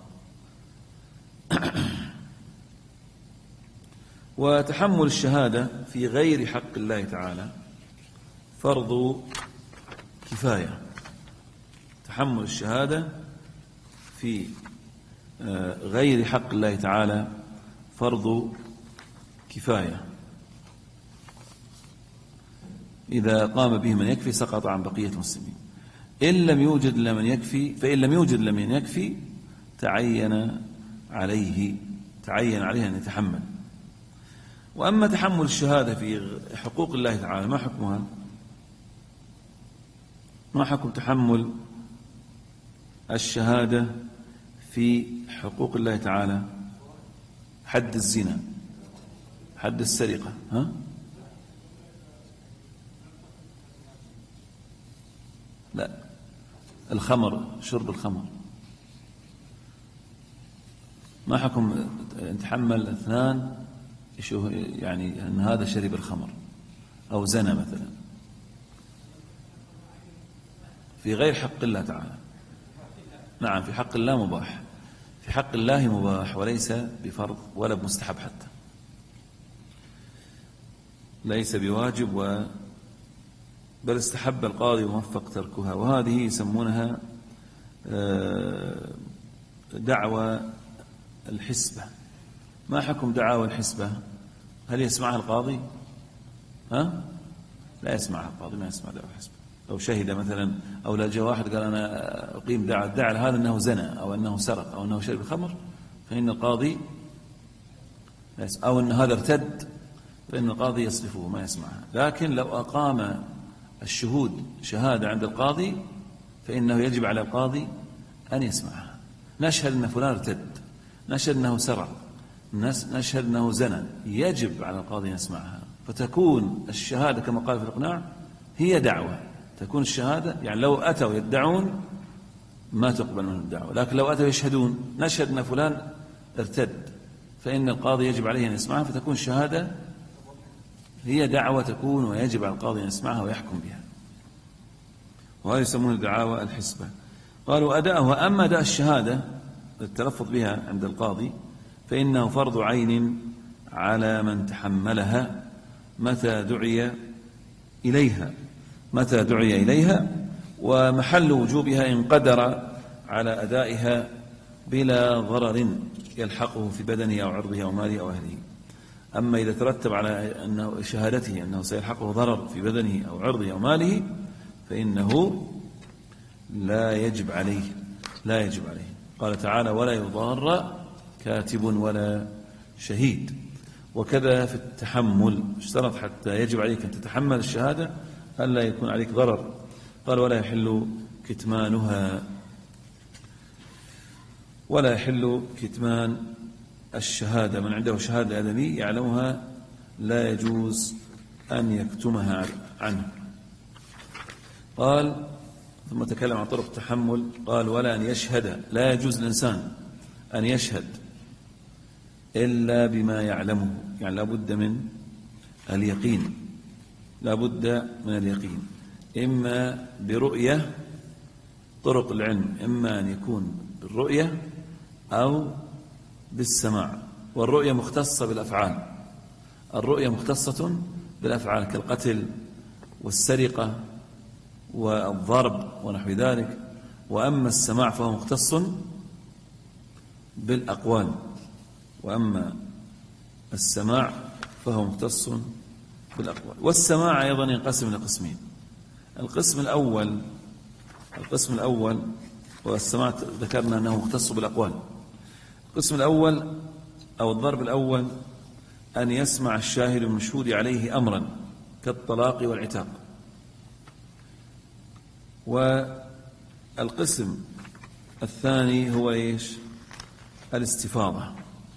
وتحمل الشهادة في غير حق الله تعالى فرض كفاية. تحمل الشهادة في غير حق الله تعالى فرض كفاية. إذا قام به من يكفي سقط عن بقية المسلمين. إن لم يوجد لمن يكفي، فإن لم يوجد لمن يكفي تعين عليه أن يتحمل. وأما تحمل الشهادة في حقوق الله تعالى ما حكمها؟ ما حكم تحمل الشهادة في حقوق الله تعالى؟ حد الزنا، حد السرقة، ها؟ لا، الخمر، شرب الخمر، ما حكم تحمل اثنان يعني أن هذا شرب الخمر أو زنى مثلا في غير حق الله تعالى؟ نعم، في حق الله مباح، في حق الله مباح وليس بفرض ولا بمستحب حتى، ليس بواجب بل استحب القاضي ووفق تركها. وهذه يسمونها دعوى الحسبة. ما حكم دعاوى الحسبة؟ هل يسمعها القاضي؟ لا يسمعها القاضي، ما يسمع دعوى الحسبة. لو شهد مثلا أو لا جاء واحد قال أنا أقيم دعوى هذا أنه زنى أو أنه سرق أو أنه شرب الخمر، فإن القاضي أو أن هذا ارتد، فإن القاضي يصرفه ما يسمعها. لكن لو أقام الشهود شهادة عند القاضي فإنه يجب على القاضي أن يسمعها. نشهد أن فلان ارتد، نشهد أنه سرق، نشهد أنه زنى، يجب على القاضي أن يسمعها، فتكون الشهادة كما قال في الإقناع هي دعوة. تكون الشهادة يعني لو أتوا يدعون ما تقبل منهم الدعوة، لكن لو أتوا يشهدون نشهد أن فلان ارتد، فإن القاضي يجب عليه أن يسمعها، فتكون الشهادة هي دعوة تكون ويجب على القاضي أن يسمعها ويحكم بها. وهذا يسمونه دعاوى الحسبة. قالوا أداءه، أما أداء الشهادة التلفظ بها عند القاضي فإنه فرض عين على من تحملها متى دعي إليها، ومحل وجوبها إن قدر على أدائها بلا ضرر يلحقه في بدنه أو عرضه أو ماله أو أهله. أما إذا ترتب على أنه شهادته أنه سيلحقه ضرر في بدنه أو عرضه أو ماله فإنه لا يجب عليه. قال تعالى ولا يضار كاتب ولا شهيد. وكذا في التحمل، اشترط حتى يجب عليك أن تتحمل الشهادة ألا يكون عليك ضرر. قال ولا يحل كتمان الشهادة، من عنده شهادة آدمي يعلمها لا يجوز أن يكتمها عنه. قال ثم تكلم عن طرق التحمل، قال ولا أن يشهد، لا يجوز الإنسان أن يشهد إلا بما يعلمه، يعني لابد من اليقين، إما برؤية، طرق العلم إما أن يكون بالرؤية أو بالسماع. والرؤية مختصة بالأفعال، كالقتل والسرقة والضرب ونحو ذلك. وأما السماع فهو مختص بالأقوال، والسماع أيضا ينقسم إلى قسمين. القسم الأول والسماع ذكرنا أنه مختص بالأقوال. القسم الأول أو الضرب الأول أن يسمع الشاهد المشهود عليه أمرا كالطلاق والعتاق. والقسم الثاني هو الاستفاضة.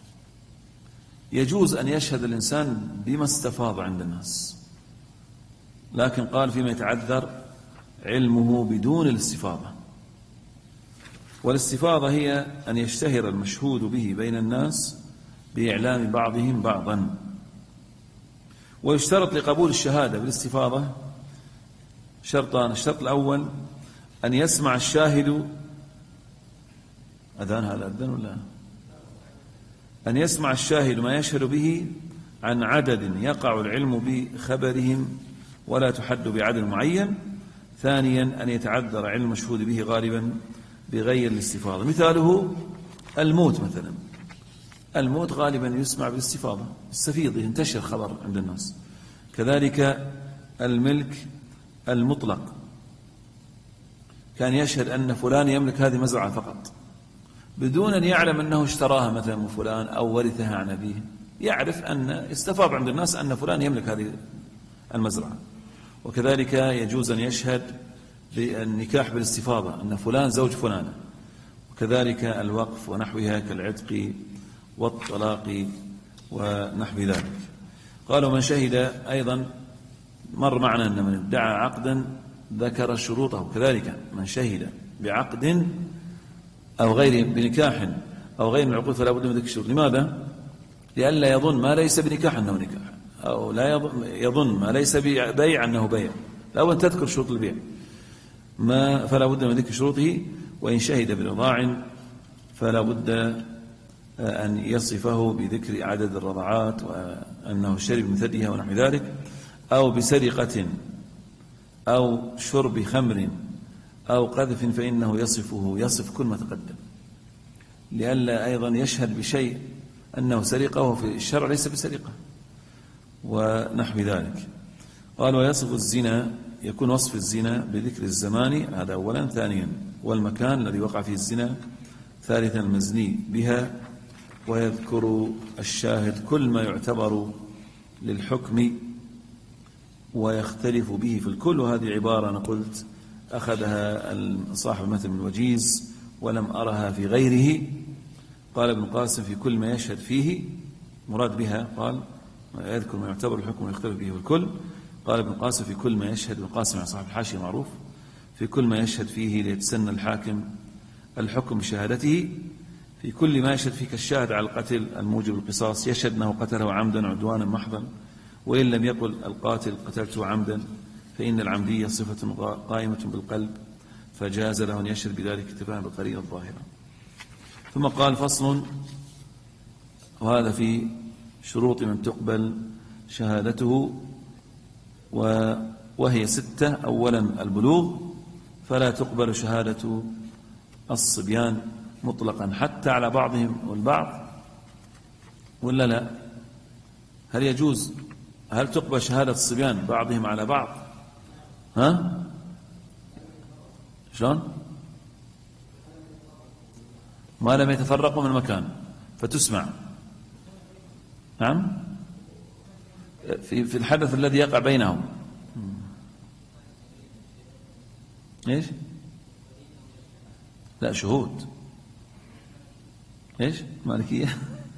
يجوز أن يشهد الإنسان بما استفاض عند الناس، لكن قال فيما يتعذر علمه بدون الاستفاضة. والاستفاضة هي أن يشتهر المشهود به بين الناس بإعلام بعضهم بعضا. ويشترط لقبول الشهادة بالاستفاضة شرطان. الشرط الأول أن يسمع الشاهد أذان، هذا أذان ولا؟ أن يسمع الشاهد ما يشهد به عن عدد يقع العلم بخبرهم ولا تحد بعدد معين. ثانيا أن يتعذر علم المشهود به غالبا بغير الاستفاضة. مثاله الموت مثلا، الموت غالبا يسمع بالاستفاضة، السفيض ينتشر خبر عند الناس. كذلك الملك المطلق، كان يشهد أن فلان يملك هذه المزرعة فقط بدون أن يعلم أنه اشتراها مثلا من فلان أو ورثها عن أبيه، يعرف أن استفاض عند الناس أن فلان يملك هذه المزرعة. وكذلك يجوز أن يشهد بالنكاح بالاستفاضة أن فلان زوج فلانة. وكذلك الوقف ونحوها كالعتق والطلاق ونحو ذلك. قالوا من شهد أيضا، مر معنا أن من ادعى عقدا ذكر شروطه، كذلك من شهد بعقد أو غيره بنكاح أو غير من العقود فلا بد من ذكر الشروط. لماذا؟ لئلا يظن ما ليس بنكاح أنه نكاح، أو لا يظن ما ليس ببيع أنه بيع. لا بد أن تذكر شروط البيع فلا بد من ذكر شروطه. وإن شهد برضاع فلا بد أن يصفه بذكر عدد الرضعات وأنه شرب من ثديها ونحو ذلك، أو بسرقة أو شرب خمر أو قذف، فإنه يصف كل ما تقدم، لئلا أيضا يشهد بشيء أنه سرقة وفي الشرع ليس بسرقة ونحو ذلك. قال ويصف الزنا، يكون وصف الزنا بذكر الزمان، هذا أولا. ثانيا والمكان الذي وقع فيه الزنا. ثالثا المزني بها. ويذكر الشاهد كل ما يعتبر للحكم ويختلف به في الكل. وهذه عبارة أنا قلت أخذها صاحب المثل من الوجيز ولم أرها في غيره. قال ابن قاسم في كل ما يشهد فيه، مراد بها قال يذكر ما يعتبر الحكم ويختلف به الكل. قال ابن قاسم في كل ما يشهد، ابن قاسم عن صاحب الحاشية معروف، في كل ما يشهد فيه ليتسنى الحاكم الحكم بشهادته. في كل ما يشهد فيه كالشاهد على القتل الموجب القصاص، يشهد أنه قتله عمدا عدوانا محضا، وإن لم يقل القاتل قتلته عمدا فإن العمدية صفة قائمة بالقلب، فجاز له أن يشهد بذلك اتباعا بالقرينة الظاهرة. ثم قال فصل، وهذا في شروط من تقبل شهادته، وهي 6. أولا البلوغ، فلا تقبل شهادة الصبيان مطلقا حتى على بعضهم والبعض، ولا لا؟ هل يجوز، هل تقبل شهادة الصبيان بعضهم على بعض؟ ها؟ شلون؟ ما لم يتفرقوا من مكان فتسمع. نعم، في الحدث الذي يقع بينهم. ايش؟ لا، شهود. ايش؟ مالكية.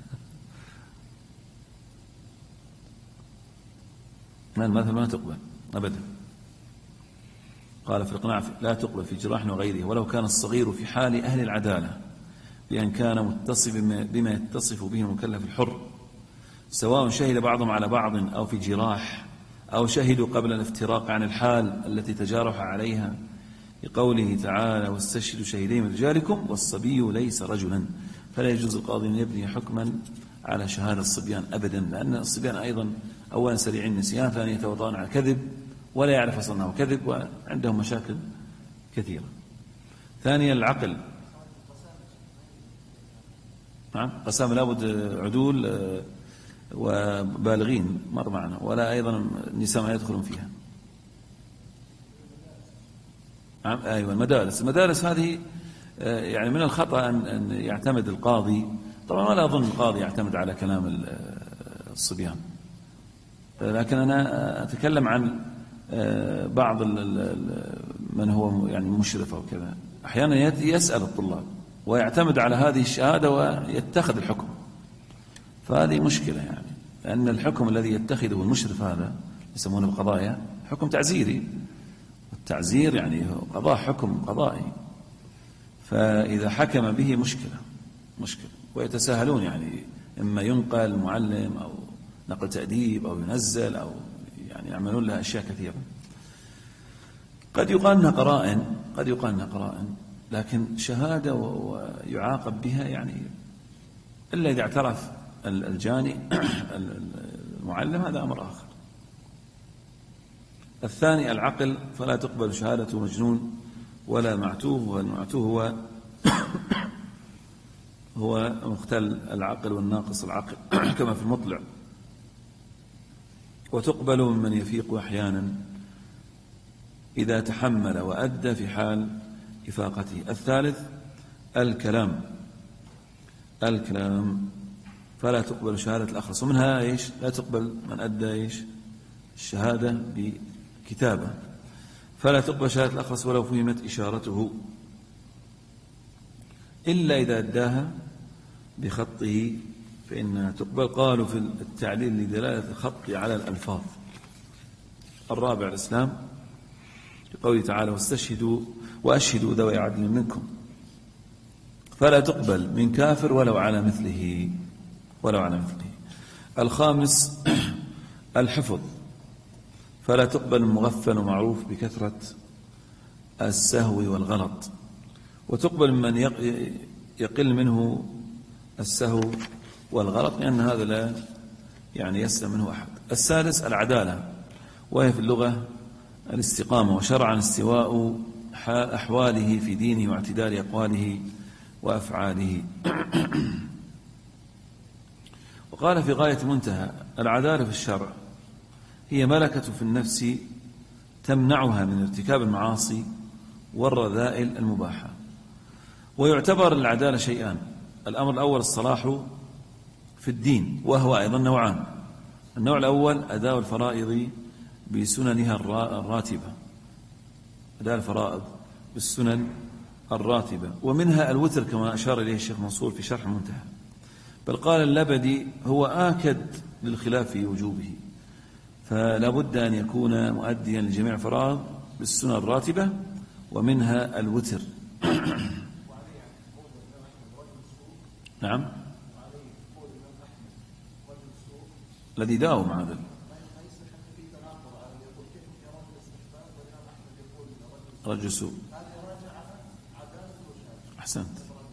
المثل ما تقبل أبدا. قال في الإقناع لا تقبل في جراح وغيره، ولو كان الصغير في حال أهل العدالة بأن كان متصف بما يتصف به المكلف الحر، سواء شهد بعضهم على بعض أو في جراح، أو شهدوا قبل الافتراق عن الحال التي تجارح عليها، لقوله تعالى واستشهدوا شهيدين من رجالكم والصبي ليس رجلا. فلا يجوز القاضي أن يبني حكما على شهادة الصبيان أبدا، لأن الصبيان أيضا أولا سريعين النسيان، ثانيا يتوضعون على الكذب ولا يعرف أصلا أنه كذب، وعندهم مشاكل كثيرة. ثانيا العقل. نعم، قسام لابد عدول وبالغين مر معنا، ولا أيضا النساء ما يدخلون فيها. نعم، أيوة المدارس هذه يعني من الخطأ أن يعتمد القاضي. طبعا ولا أظن القاضي يعتمد على كلام الصبيان، لكن أنا أتكلم عن بعض من هو يعني مشرف أو كذا، أحيانا يسأل الطلاب ويعتمد على هذه الشهادة ويتخذ الحكم، فهذه مشكلة يعني، لأن الحكم الذي يتخذه المشرف هذا يسمونه القضايا حكم تعزيري، والتعزير يعني قضاء حكم قضائي، فإذا حكم به مشكلة ويتساهلون، يعني إما ينقل معلم أو نقل تأديب أو ينزل أو يعني يعملون لها أشياء كثيرة. قد يقال أنها قرائن، لكن شهادة ويعاقب بها يعني إلا إذا اعترف الجاني المعلم، هذا أمر آخر. الثاني العقل، فلا تقبل شهادة مجنون ولا معتوه، والمعتوه هو مختل العقل والناقص العقل كما في المطلع. وتقبل ممن يفيق أحيانا إذا تحمل وأدى في حال إفاقته. الثالث الكلام، فلا تقبل شهادة الأخرس، ومنها إيش؟ لا تقبل من أدى إيش؟ الشهادة بكتابة، فلا تقبل شهادة الأخرس ولو فهمت إشارته إلا إذا أداها بخطه فإنها تقبل. قالوا في التعليل لدلالة الخط على الألفاظ. الرابع الإسلام، في قوله تعالى واستشهدوا وأشهدوا ذوي عدل منكم، فلا تقبل من كافر ولو على مثله. الخامس الحفظ، فلا تقبل من مغفل ومعروف بكثرة السهو والغلط، وتقبل من يقل منه السهو والغلط، لأن هذا لا يسلم منه أحد. السادس العدالة، وهي في اللغة الاستقامة، وشرعا استواء أحواله في دينه واعتدال أقواله وأفعاله. وقال في غاية منتهى العدالة في الشرع هي ملكة في النفس تمنعها من ارتكاب المعاصي والرذائل المباحة. ويعتبر العدالة شيئان: الأمر الأول الصلاح في الدين، وهو أيضا نوعان: النوع الأول أداء الفرائض بسننها الراتبة، أداء الفرائض بالسنن الراتبة، ومنها الوتر كما أشار إليه الشيخ منصور في شرح المنتهى، بل قال اللبدي هو آكد للخلاف في وجوبه، فلا بد أن يكون مؤديا لجميع الفرائض بالسنن الراتبة، ومنها الوتر. نعم، الذي داوم هذا. رجل سوء، أحسنت.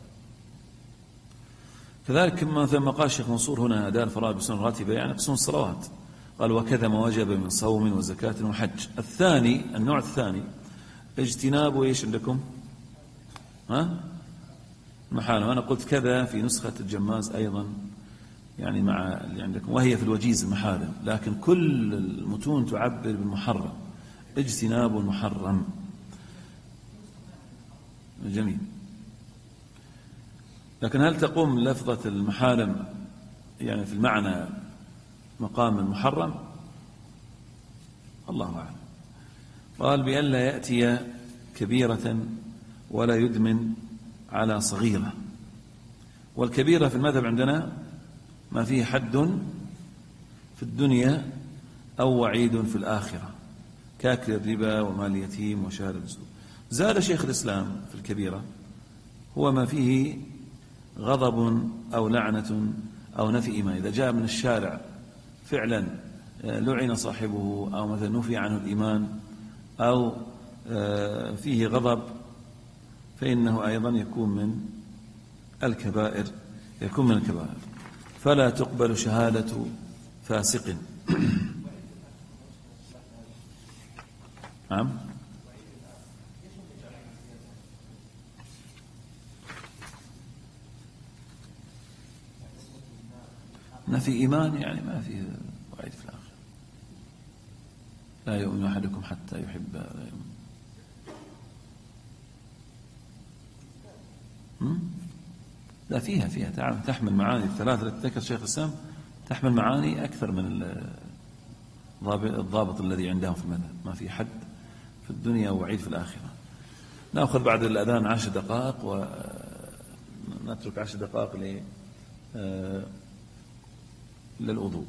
كذلك مثل ما قال الشيخ منصور هنا أداء الفرائض بسنن راتبة، يعني قسم الصلوات، قال وكذا ما وجب من صوم وزكاة وحج. الثاني، النوع الثاني اجتناب ايش عندكم؟ محارم. أنا قلت كذا في نسخة الجماز أيضا، يعني مع اللي عندكم، وهي في الوجيز المحارم، لكن كل المتون تعبر بالمحرم، اجتناب المحرم. جميل. لكن هل تقوم لفظة المحارم يعني في المعنى مقام المحرم؟ الله أعلم. قال بألا يأتي كبيرة ولا يدمن على صغيرة. والكبيرة في المذهب عندنا ما فيه حد في الدنيا أو وعيد في الآخرة، كاكل الربا ومال اليتيم وشارب الزور. زاد شيخ الإسلام في الكبيرة هو ما فيه غضب أو لعنة أو نفي إيمان، إذا جاء من الشارع فعلا لعن صاحبه، أو مثلا نفي عنه الإيمان، أو فيه غضب، فإنه أيضا يكون من الكبائر. فلا تقبل شهادة فاسق. نعم. نفي إيمان يعني ما فيه وعيد في الآخر. لا يؤمن أحدكم حتى يحب، لا يؤمن. لا، فيها تحمل معاني الثلاثة التي ذكر شيخ الإسلام، تحمل معاني أكثر من الضابط الذي عندهم في المذهب، ما في حد في الدنيا ووعيد في الآخرة. نأخذ بعد الأذان 10 دقائق، ونترك 10 دقائق للوضوء.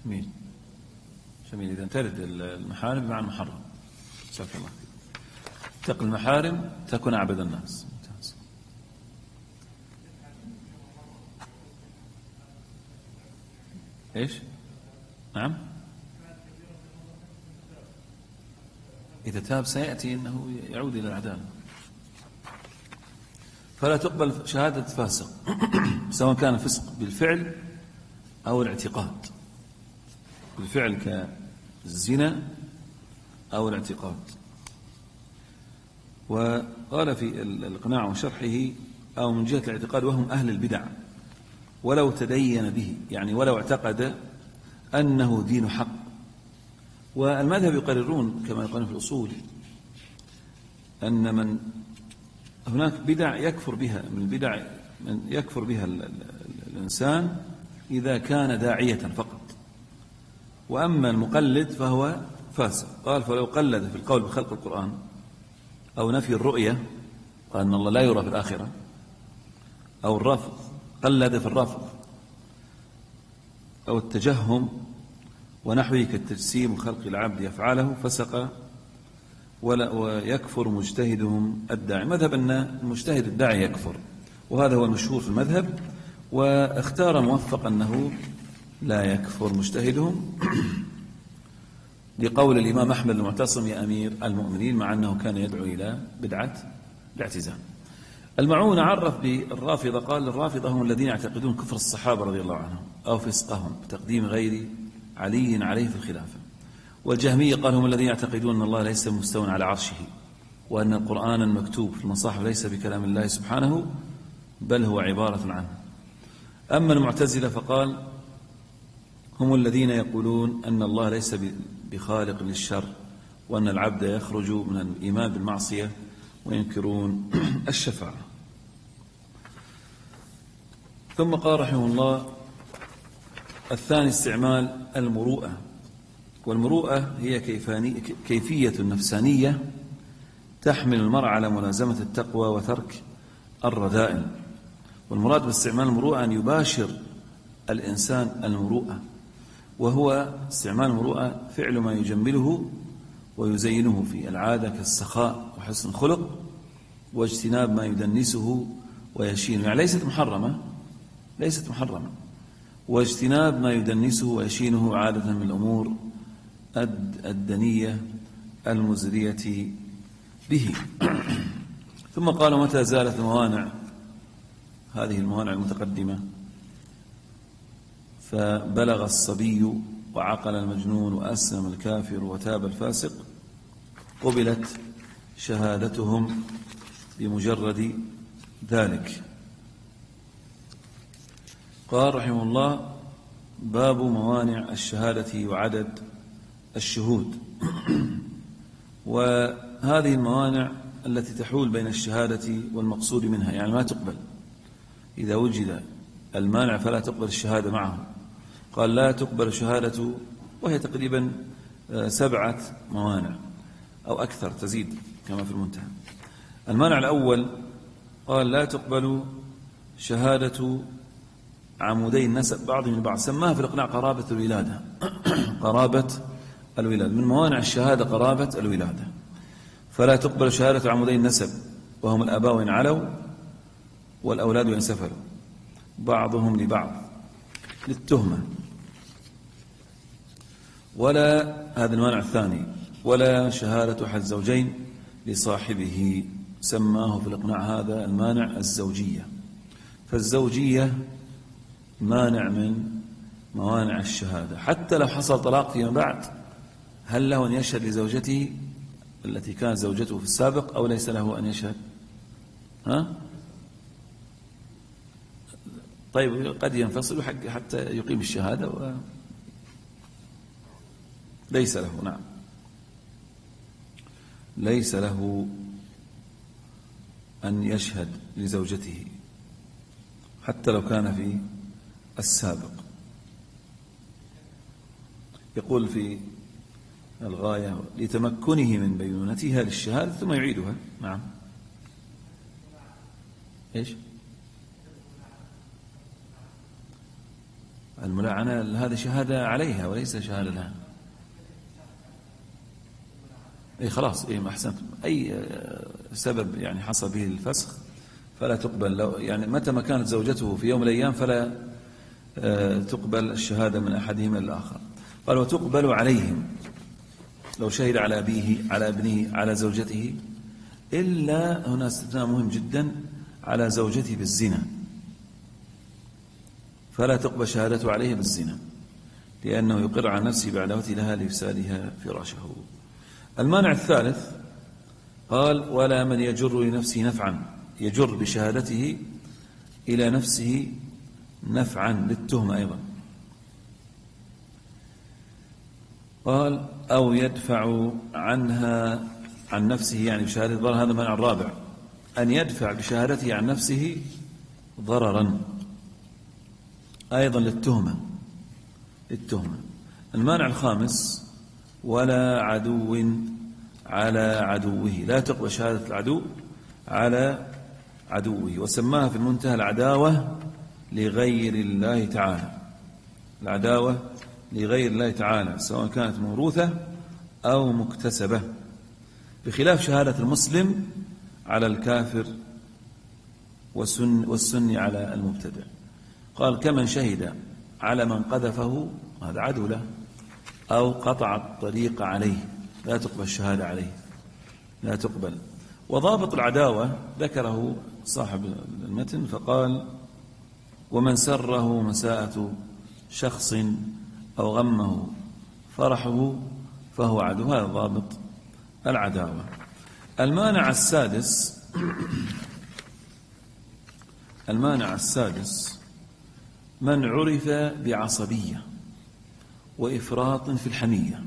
جميل جميل. إذا ترد المحارم مع المحرم. جزاك الله خير. تقل المحارم تكون أعبد الناس. ممتاز. إيش؟ نعم. إذا تاب سيأتي أنه يعود إلى العدالة. فلا تقبل شهادة فاسق سواء كان الفسق بالفعل أو الاعتقاد. بالفعل كالزنا أو الاعتقاد. وقال في الإقناع وشرحه أو من جهة الاعتقاد وهم أهل البدع ولو تدين به، يعني ولو اعتقد أنه دين حق. والمذهب يقررون كما يقولون في الأصول أن من هناك بدع يكفر بها، من البدع من يكفر بها الإنسان إذا كان داعية فقط، وأما المقلد فهو فاسق. قال فلو قلد في القول بخلق القرآن أو نفي الرؤية، قال أن الله لا يرى في الآخرة، أو الرفض، قلد في الرفض أو التجهم ونحوه كالتجسيم وخلق العبد يفعله، فسق ويكفر مجتهدهم الداعي. مذهب أن المجتهد الداعي يكفر، وهذا هو المشهور في المذهب. واختار موفق أنه لا يكفر مجتهدهم لقول الإمام أحمد المعتصم يا أمير المؤمنين، مع أنه كان يدعو إلى بدعة الاعتزال. المعون عرف بالرافضة، قال الرافضة هم الذين يعتقدون كفر الصحابة رضي الله عنهم أو فسقهم بتقديم غير علي عليه في الخلافة. والجهمية قال هم الذين يعتقدون أن الله ليس مستوى على عرشه، وأن القرآن المكتوب في المصاحف ليس بكلام الله سبحانه بل هو عبارة عنه. أما المعتزلة فقال هم الذين يقولون أن الله ليس بخالق للشر، وأن العبد يخرج من الإيمان بالمعصية، وينكرون الشفاعة. ثم قال رحمه الله الثاني استعمال المروءة. والمروءة هي كيفية نفسانية تحمل المرء على ملازمة التقوى وترك الرذائل. والمراد باستعمال المروءة أن يباشر الإنسان المروءة، وهو استعمال المروءة فعل ما يجمله ويزينه في العادة كالسخاء وحسن الخلق، واجتناب ما يدنسه ويشينه، يعني ليست محرمة، واجتناب ما يدنسه ويشينه عادة من الأمور الدنية المزرية به. ثم قال متى زالت الموانع، هذه الموانع المتقدمة، فبلغ الصبي وعقل المجنون وأسلم الكافر وتاب الفاسق، قبلت شهادتهم بمجرد ذلك. قال رحمه الله باب موانع الشهادة وعدد الشهود. وهذه الموانع التي تحول بين الشهادة والمقصود منها، يعني ما تقبل إذا وجد المانع فلا تقبل الشهادة معه. قال لا تقبل شهادة، وهي تقريبا 7 موانع أو أكثر، تزيد كما في المنتهى. المانع الأول قال لا تقبل شهادة عمودي النسب بعضهم من بعض، سماها في الإقناع قرابة الولادة. قرابة الولادة من موانع الشهادة، قرابة الولادة. فلا تقبل شهادة عمودي النسب وهم الآباء إن علوا والأولاد إن سفلوا بعضهم لبعض للتهمة. ولا هذا المانع الثاني، ولا شهادة أحد الزوجين لصاحبه، سماه في الإقناع هذا المانع الزوجية. فالزوجية مانع من موانع الشهادة، حتى لو حصل طلاق فيما بعد هل له أن يشهد لزوجته التي كانت زوجته في السابق أو ليس له أن يشهد؟ طيب قد ينفصل حتى يقيم الشهادة ليس له، نعم، ليس له أن يشهد لزوجته حتى لو كان في السابق. يقول في الغاية لتمكنه من بينونتها للشهادة ثم يعيدها. نعم. إيش؟ الملاعنة هذه شهادة عليها وليس شهادة لها. أي خلاص، أي ما أحسنت، أي سبب يعني حصل به الفسخ فلا تقبل. لو يعني متى ما كانت زوجته في يوم من الأيام فلا تقبل الشهادة من أحدهما الآخر. قال وتقبل عليهم، لو شهد على أبيه على ابنه على زوجته، إلا هنا استثناء مهم جدا على زوجته بالزنا، فلا تقبل شهادته عليه بالزنا لأنه يقر عن نفسه بعداوته لها لإفسادها فراشه. المانع الثالث قال ولا من يجر لنفسه نفعا، يجر بشهادته إلى نفسه نفعا للتهمة أيضا. قال أو يدفع عنها عن نفسه، يعني بشهادة ضرر. هذا المانع الرابع، أن يدفع بشهادته عن نفسه ضررا أيضا للتهمة. المانع الخامس ولا عدو على عدوه، لا تقبل شهادة العدو على عدوه، وسماها في المنتهى العداوة لغير الله تعالى، العداوة لغير الله تعالى سواء كانت موروثة أو مكتسبة، بخلاف شهادة المسلم على الكافر والسني على المبتدع. قال كمن شهد على من قذفه، هذا عدو له، أو قطع الطريق عليه، لا تقبل الشهادة عليه، لا تقبل. وضابط العداوة ذكره صاحب المتن فقال ومن سره مساءة شخص أو غمه فرحه فهو عدو، هذا ضابط العداوة. المانع السادس من عرف بعصبية وإفراط في الحمية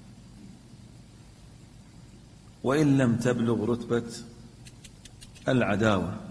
وإن لم تبلغ رتبة العداوة،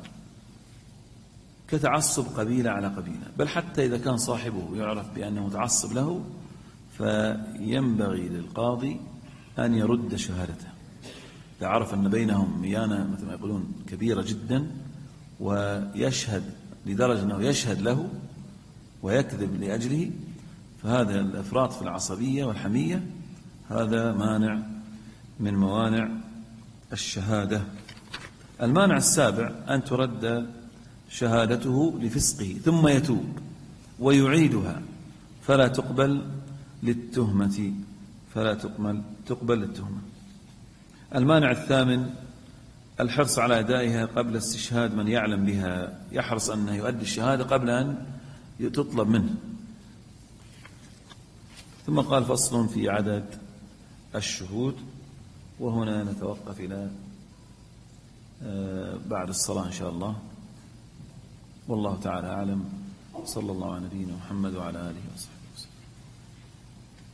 كتعصب قبيلة على قبيلة، بل حتى إذا كان صاحبه يعرف بأنه متعصب له فينبغي للقاضي أن يرد شهادته. إذا عرف أن بينهم ميانة مثل ما يقولون كبيرة جدا ويشهد لدرجة أنه يشهد له ويكذب لأجله، فهذا الإفراط في العصبية والحمية هذا مانع من موانع الشهادة. المانع السابع أن ترد شهادته لفسقه ثم يتوب ويعيدها فلا تقبل للتهمة، تقبل للتهمة. المانع الثامن الحرص على أدائها قبل استشهاد من يعلم بها، يحرص أنه يؤدي الشهادة قبل أن تطلب منه. ثم قال فصل في عدد الشهود، وهنا نتوقف إلى بعد الصلاة إن شاء الله، والله تعالى أعلم. صلى الله على نبينا محمد وعلى آله وصحبه.